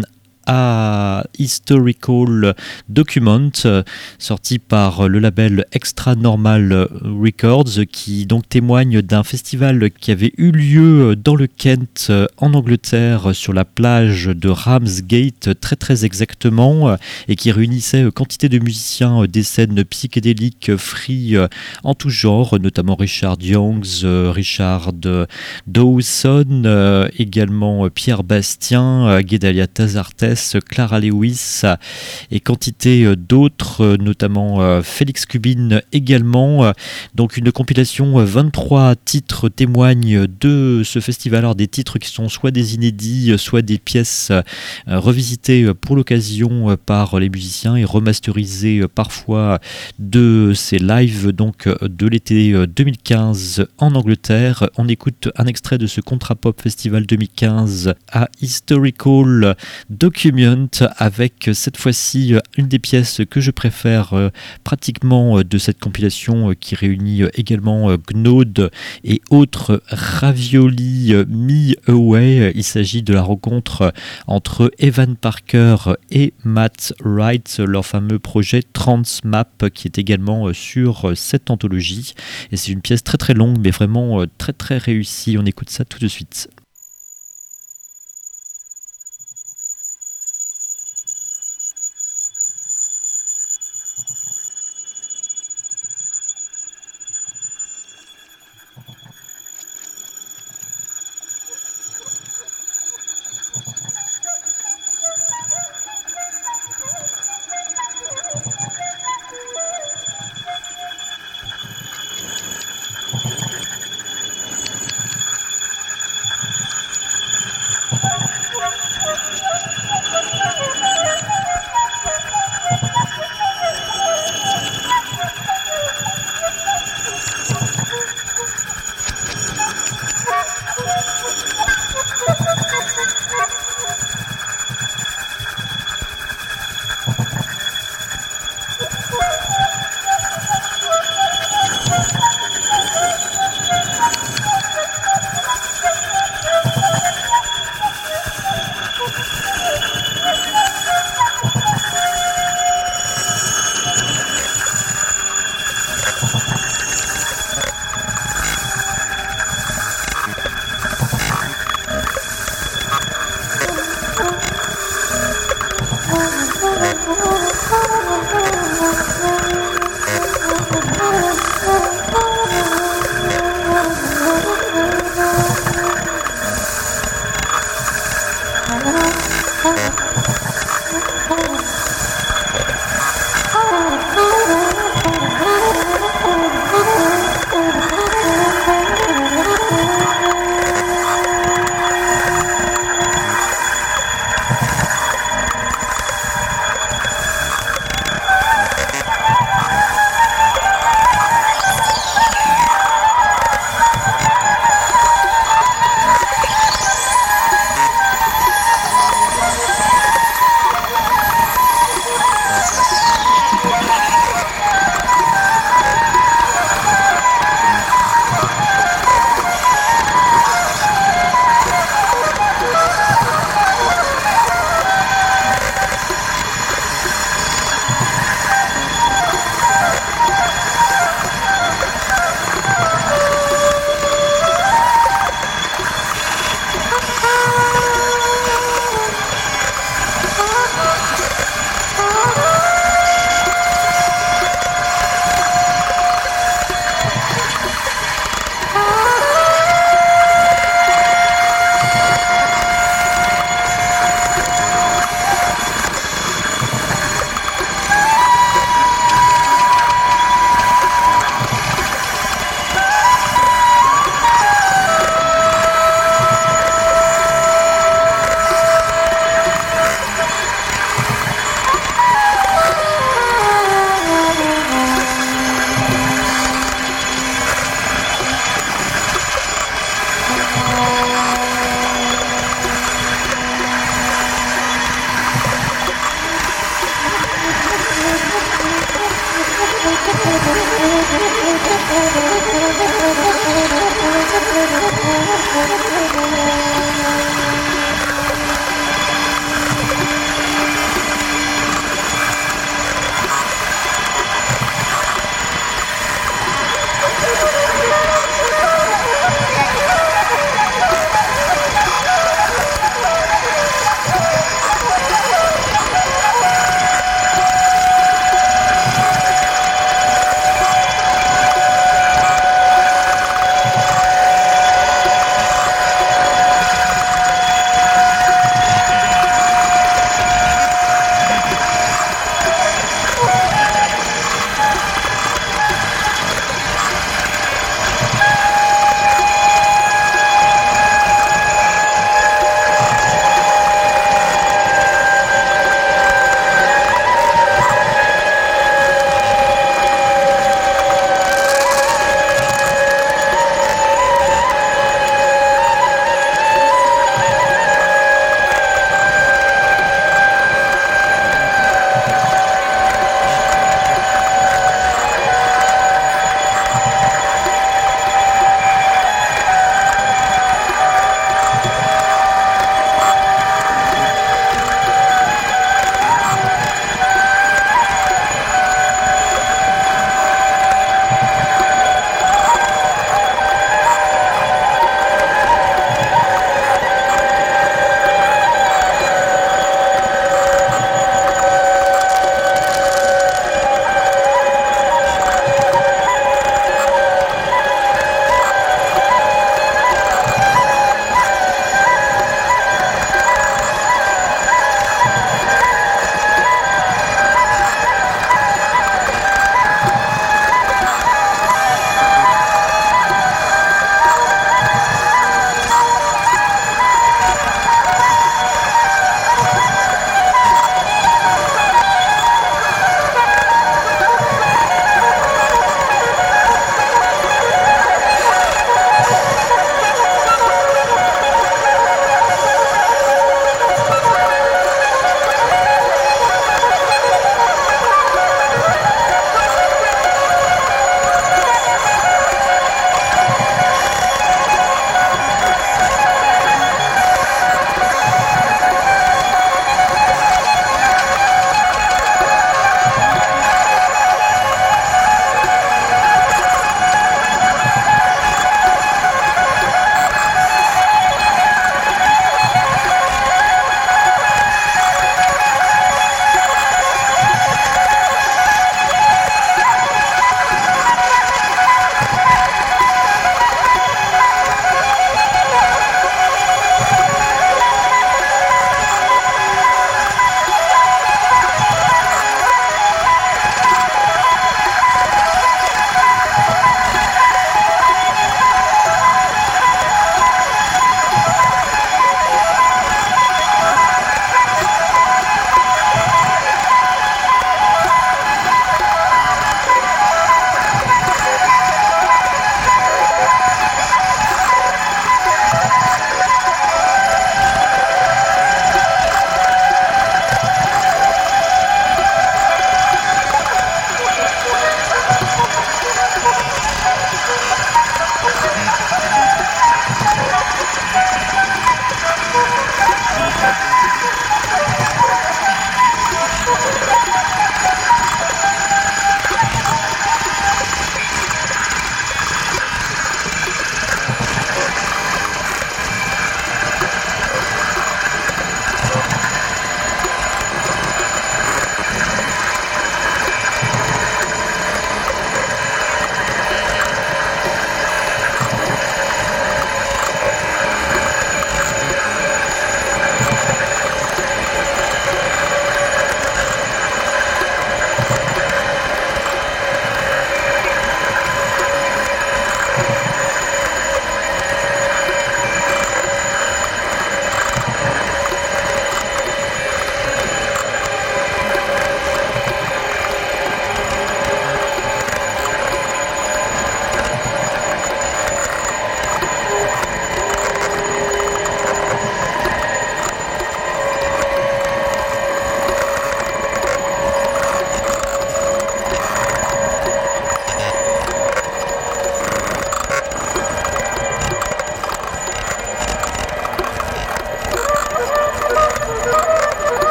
Historical Document, sorti par le label Extra Normal Records, qui donc témoigne d'un festival qui avait eu lieu dans le Kent en Angleterre, sur la plage de Ramsgate très très exactement, et qui réunissait quantité de musiciens des scènes psychédéliques free en tout genre, notamment Richard Youngs, Richard Dawson, également Pierre Bastien, Guedalia Tazartes, Clara Lewis et quantité d'autres, notamment Félix Cubin également. Donc une compilation, 23 titres témoignent de ce festival. Alors des titres qui sont soit des inédits, soit des pièces revisitées pour l'occasion par les musiciens et remasterisées parfois de ces lives donc de l'été 2015 en Angleterre. On écoute un extrait de ce Contrapop Festival 2015 à Historical Document, avec cette fois-ci une des pièces que je préfère pratiquement de cette compilation, qui réunit également Gnode et autres Ravioli Me Away. Il s'agit de la rencontre entre Evan Parker et Matt Wright, leur fameux projet Transmap, qui est également sur cette anthologie. Et c'est une pièce très très longue mais vraiment très très réussie. On écoute ça tout de suite.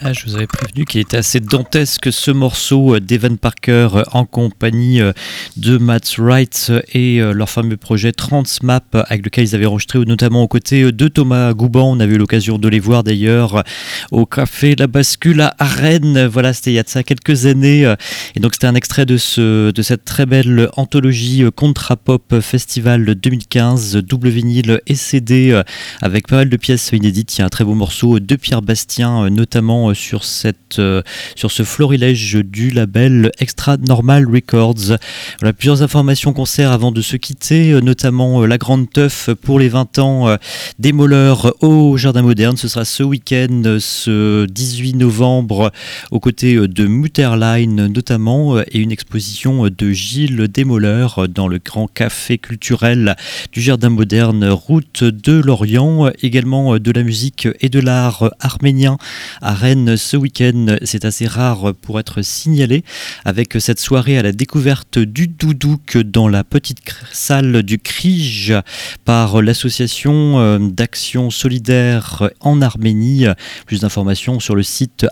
Ah, je vous avais prévenu qu'il était assez dantesque ce morceau d'Evan Parker en compagnie de Matt Wright et leur fameux projet Transmap avec lequel ils avaient enregistré notamment aux côtés de Thomas Gouban. On avait eu l'occasion de les voir d'ailleurs au Café La Bascule à Rennes. Voilà, c'était il y a de ça quelques années. Et donc c'était un extrait de cette très belle anthologie Contrapop Festival 2015, double vinyle et CD avec pas mal de pièces inédites. Il y a un très beau morceau de Pierre Bastien notamment sur ce florilège du label Extra Normal Records. Voilà, plusieurs informations concerts avant de se quitter, notamment la grande teuf pour les 20 ans des Molleurs au Jardin Moderne. Ce sera ce week-end, ce 18 novembre, aux côtés de Mutterline notamment, et une exposition de Gilles Desmolleurs dans le grand café culturel du Jardin Moderne, route de Lorient. Également de la musique et de l'art arménien à Rennes ce week-end. C'est assez rare pour être signalé, avec cette soirée à la découverte du doudouk dans la petite salle du Krij par l'association d'action solidaire en Arménie. Plus d'informations sur le site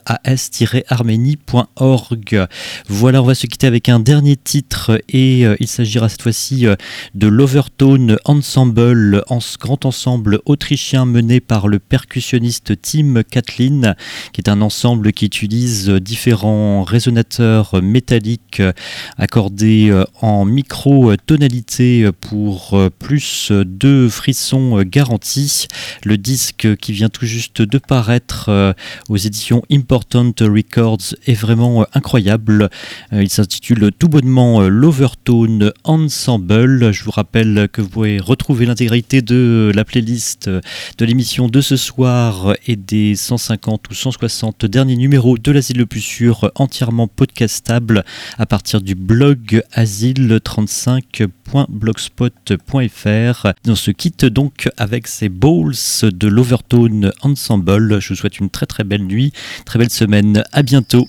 as-arménie.org. Voilà, on va se quitter avec un dernier titre et il s'agira cette fois-ci de l'Overtone Ensemble, grand ensemble autrichien mené par le percussionniste Tim Katlin, qui est un ensemble qui utilise différents résonateurs métalliques accordés en micro-tonalité pour plus de frissons garantis. Le disque qui vient tout juste de paraître aux éditions Important Records est vraiment incroyable. Il s'intitule tout bonnement l'Overtone Ensemble. Je vous rappelle que vous pouvez retrouver l'intégralité de la playlist de l'émission de ce soir et des 150 ou 160 derniers numéros de l'Asile le plus sûr entièrement podcastable à partir du blog asile35.blogspot.fr. On se quitte donc avec ces Balls de l'Overtone Ensemble. Je vous souhaite une très très belle nuit, très belle semaine. À bientôt.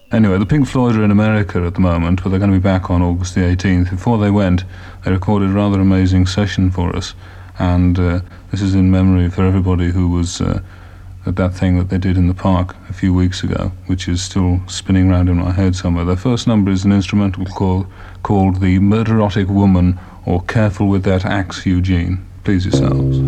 Anyway, the Pink Floyd are in America at the moment, but they're going to be back on August the 18th. Before they went, they recorded a rather amazing session for us, and this is in memory for everybody who was at that thing that they did in the park a few weeks ago, which is still spinning around in my head somewhere. Their first number is an instrumental called The Murderotic Woman, or Careful With That Axe, Eugene. Please yourselves.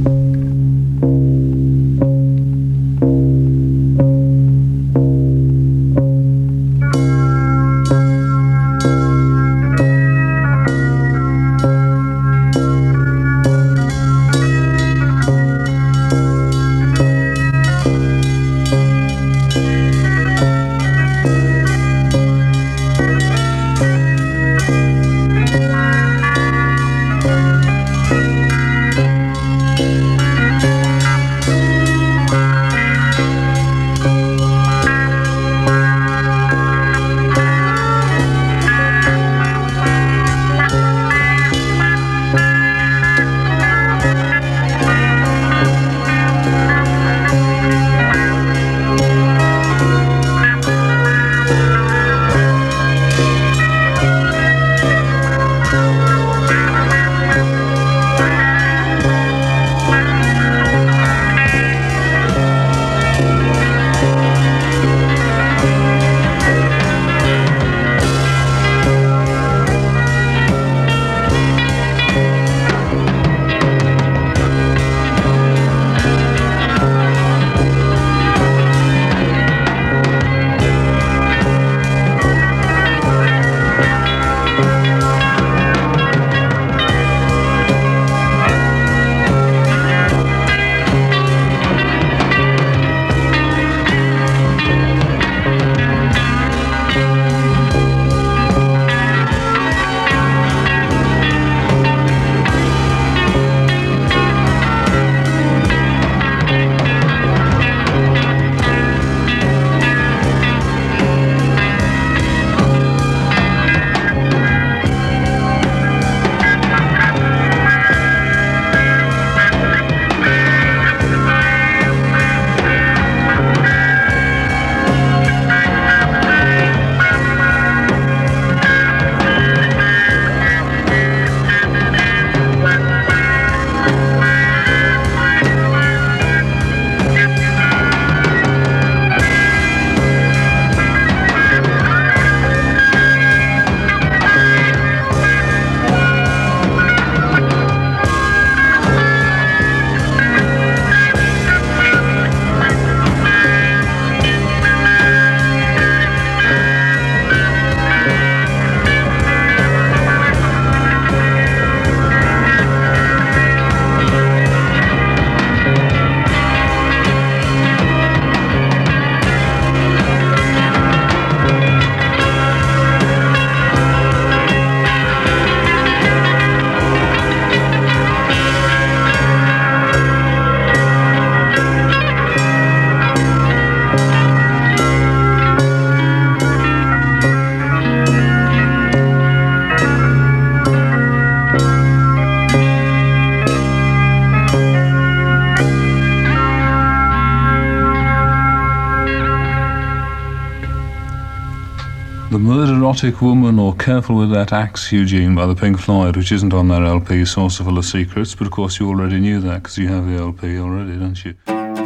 The Murderotic Woman, or Careful With That Axe, Eugene, by the Pink Floyd, which isn't on their LP, Saucer Full of Secrets, but of course you already knew that because you have the LP already, don't you?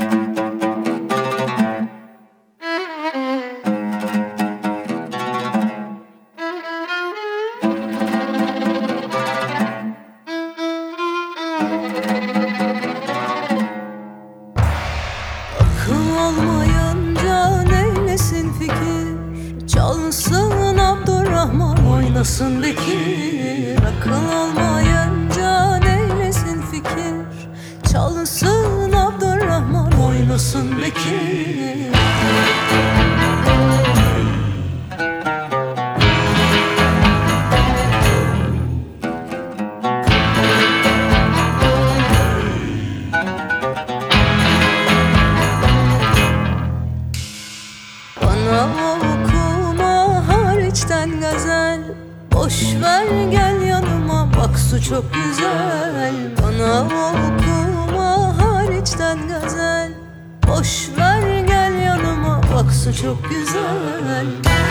Akıl olmayınca neylesin fikir, çalsın Abdurrahman, oynasın Bekir. Akıl olmayınca neylesin fikir, çalsın Abdurrahman, oynasın Bekir. Okuma hariçten gazel, boş ver gel yanıma, bak su çok güzel. Bana okuma hariçten gazel, boş ver gel yanıma, bak su çok güzel.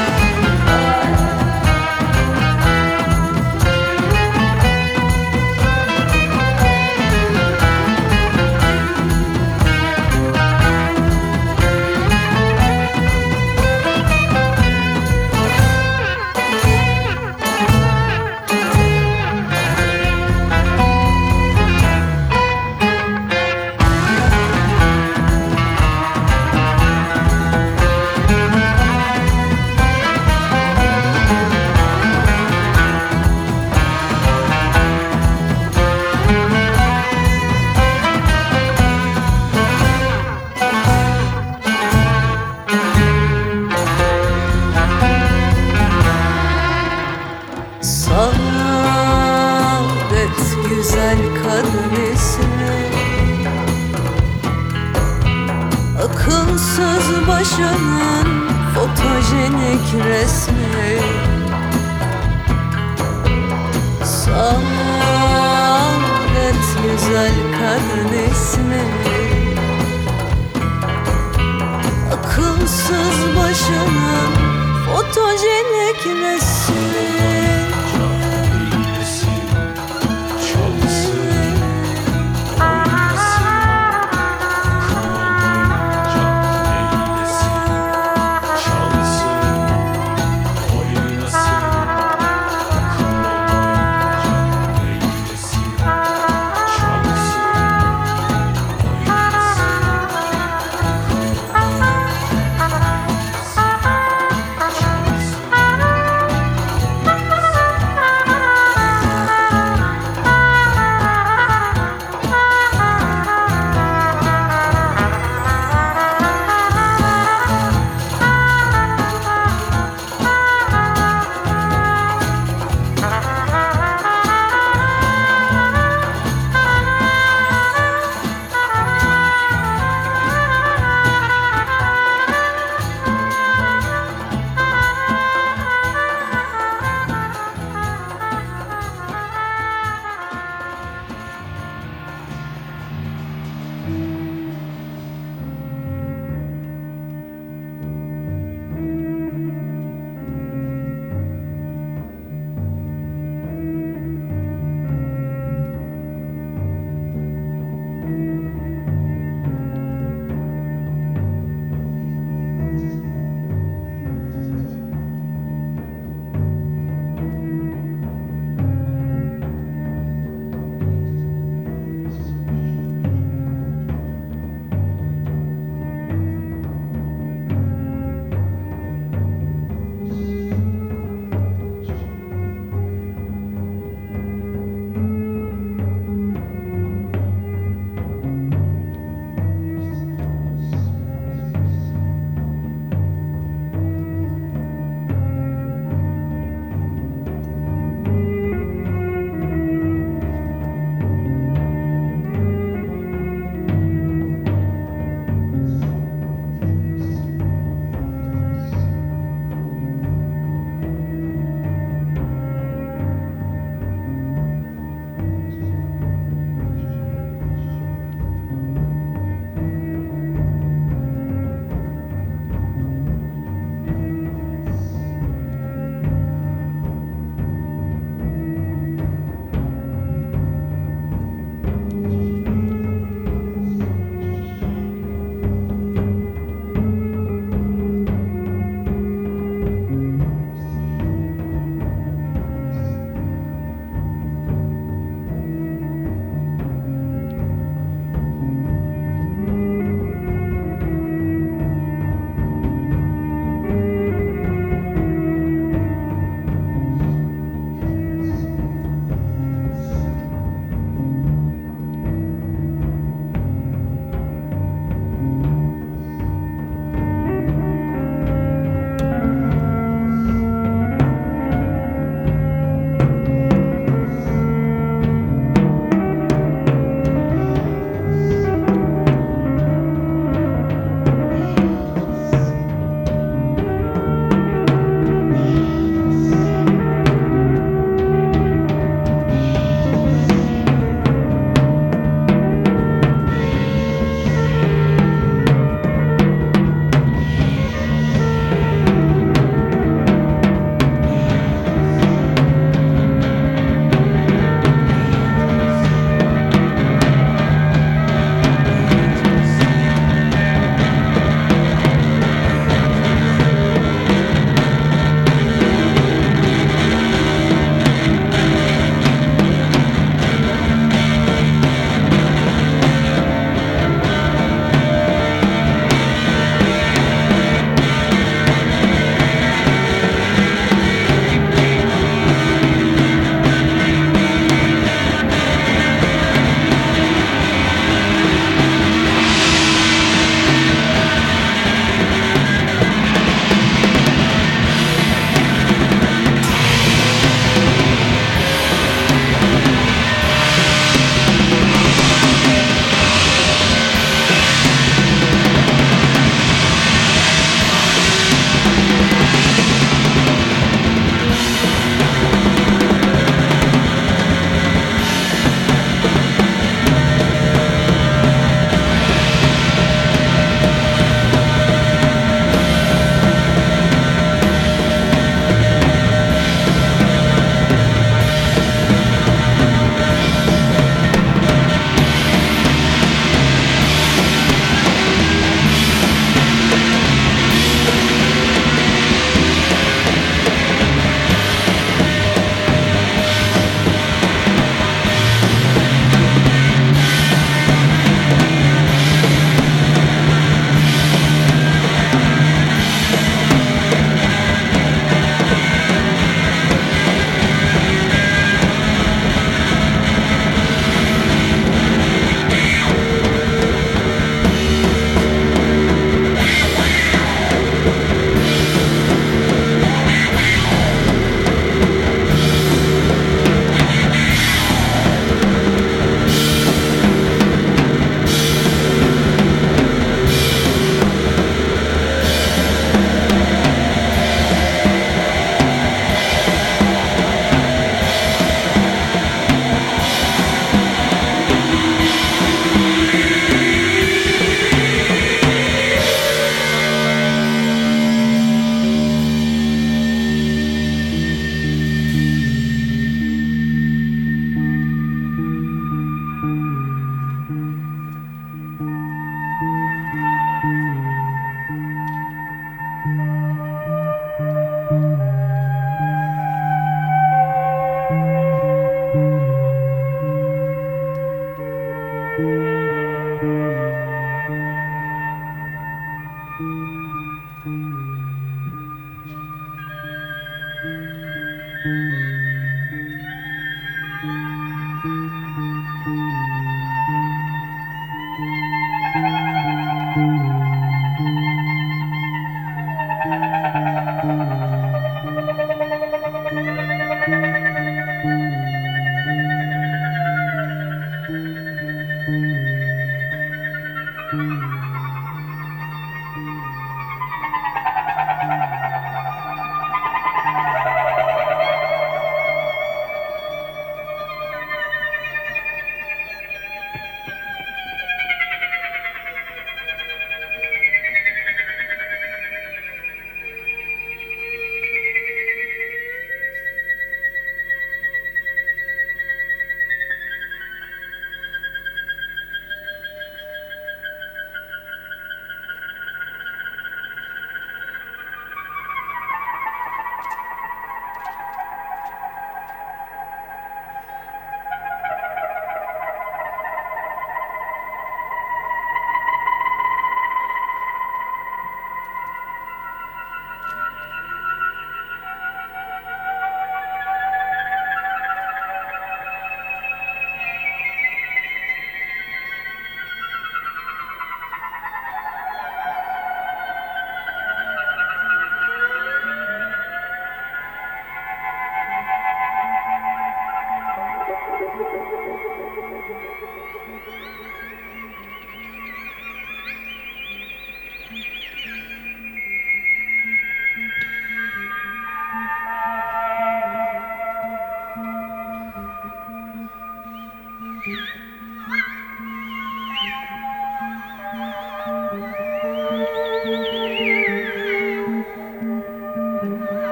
Saadet güzel kadın ismi, akılsız başının fotojenik resmi. Saadet güzel kadın ismi, akılsız başının fotojenik resmi.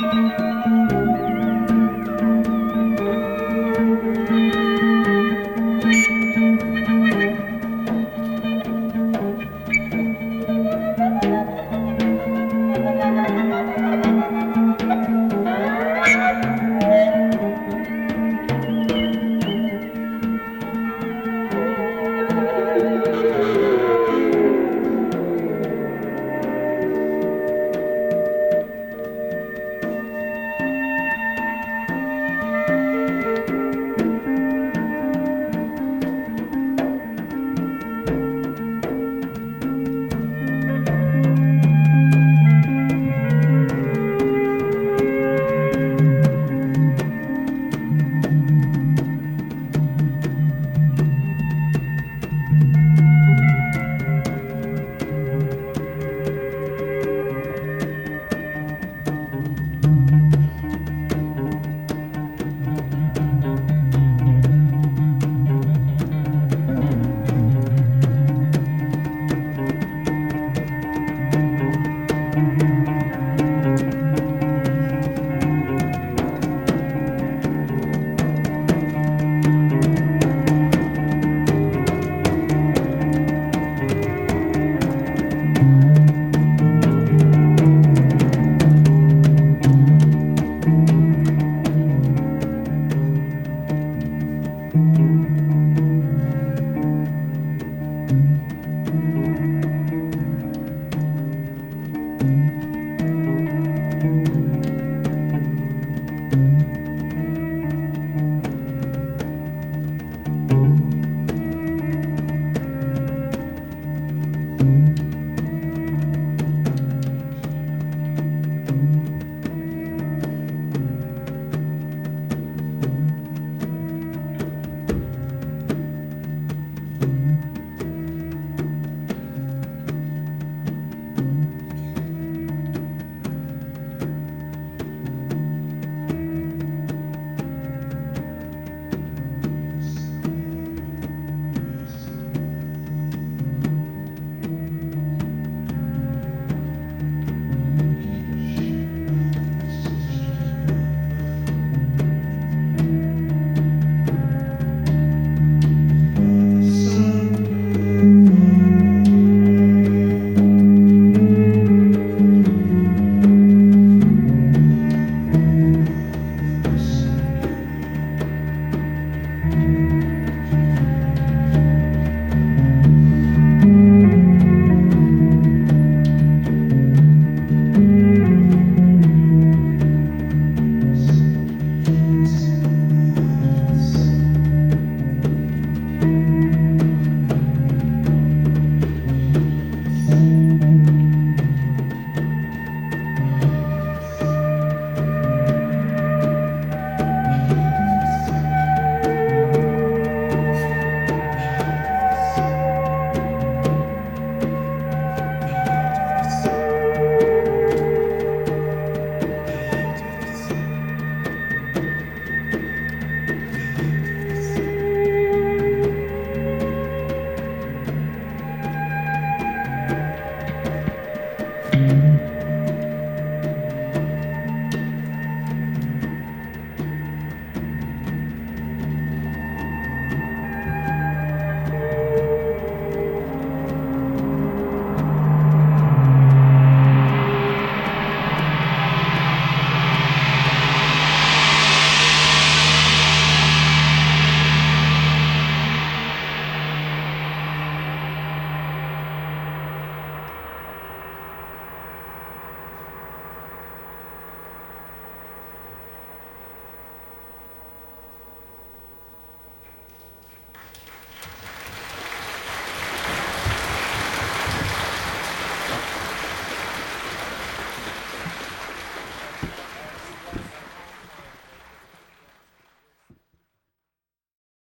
Thank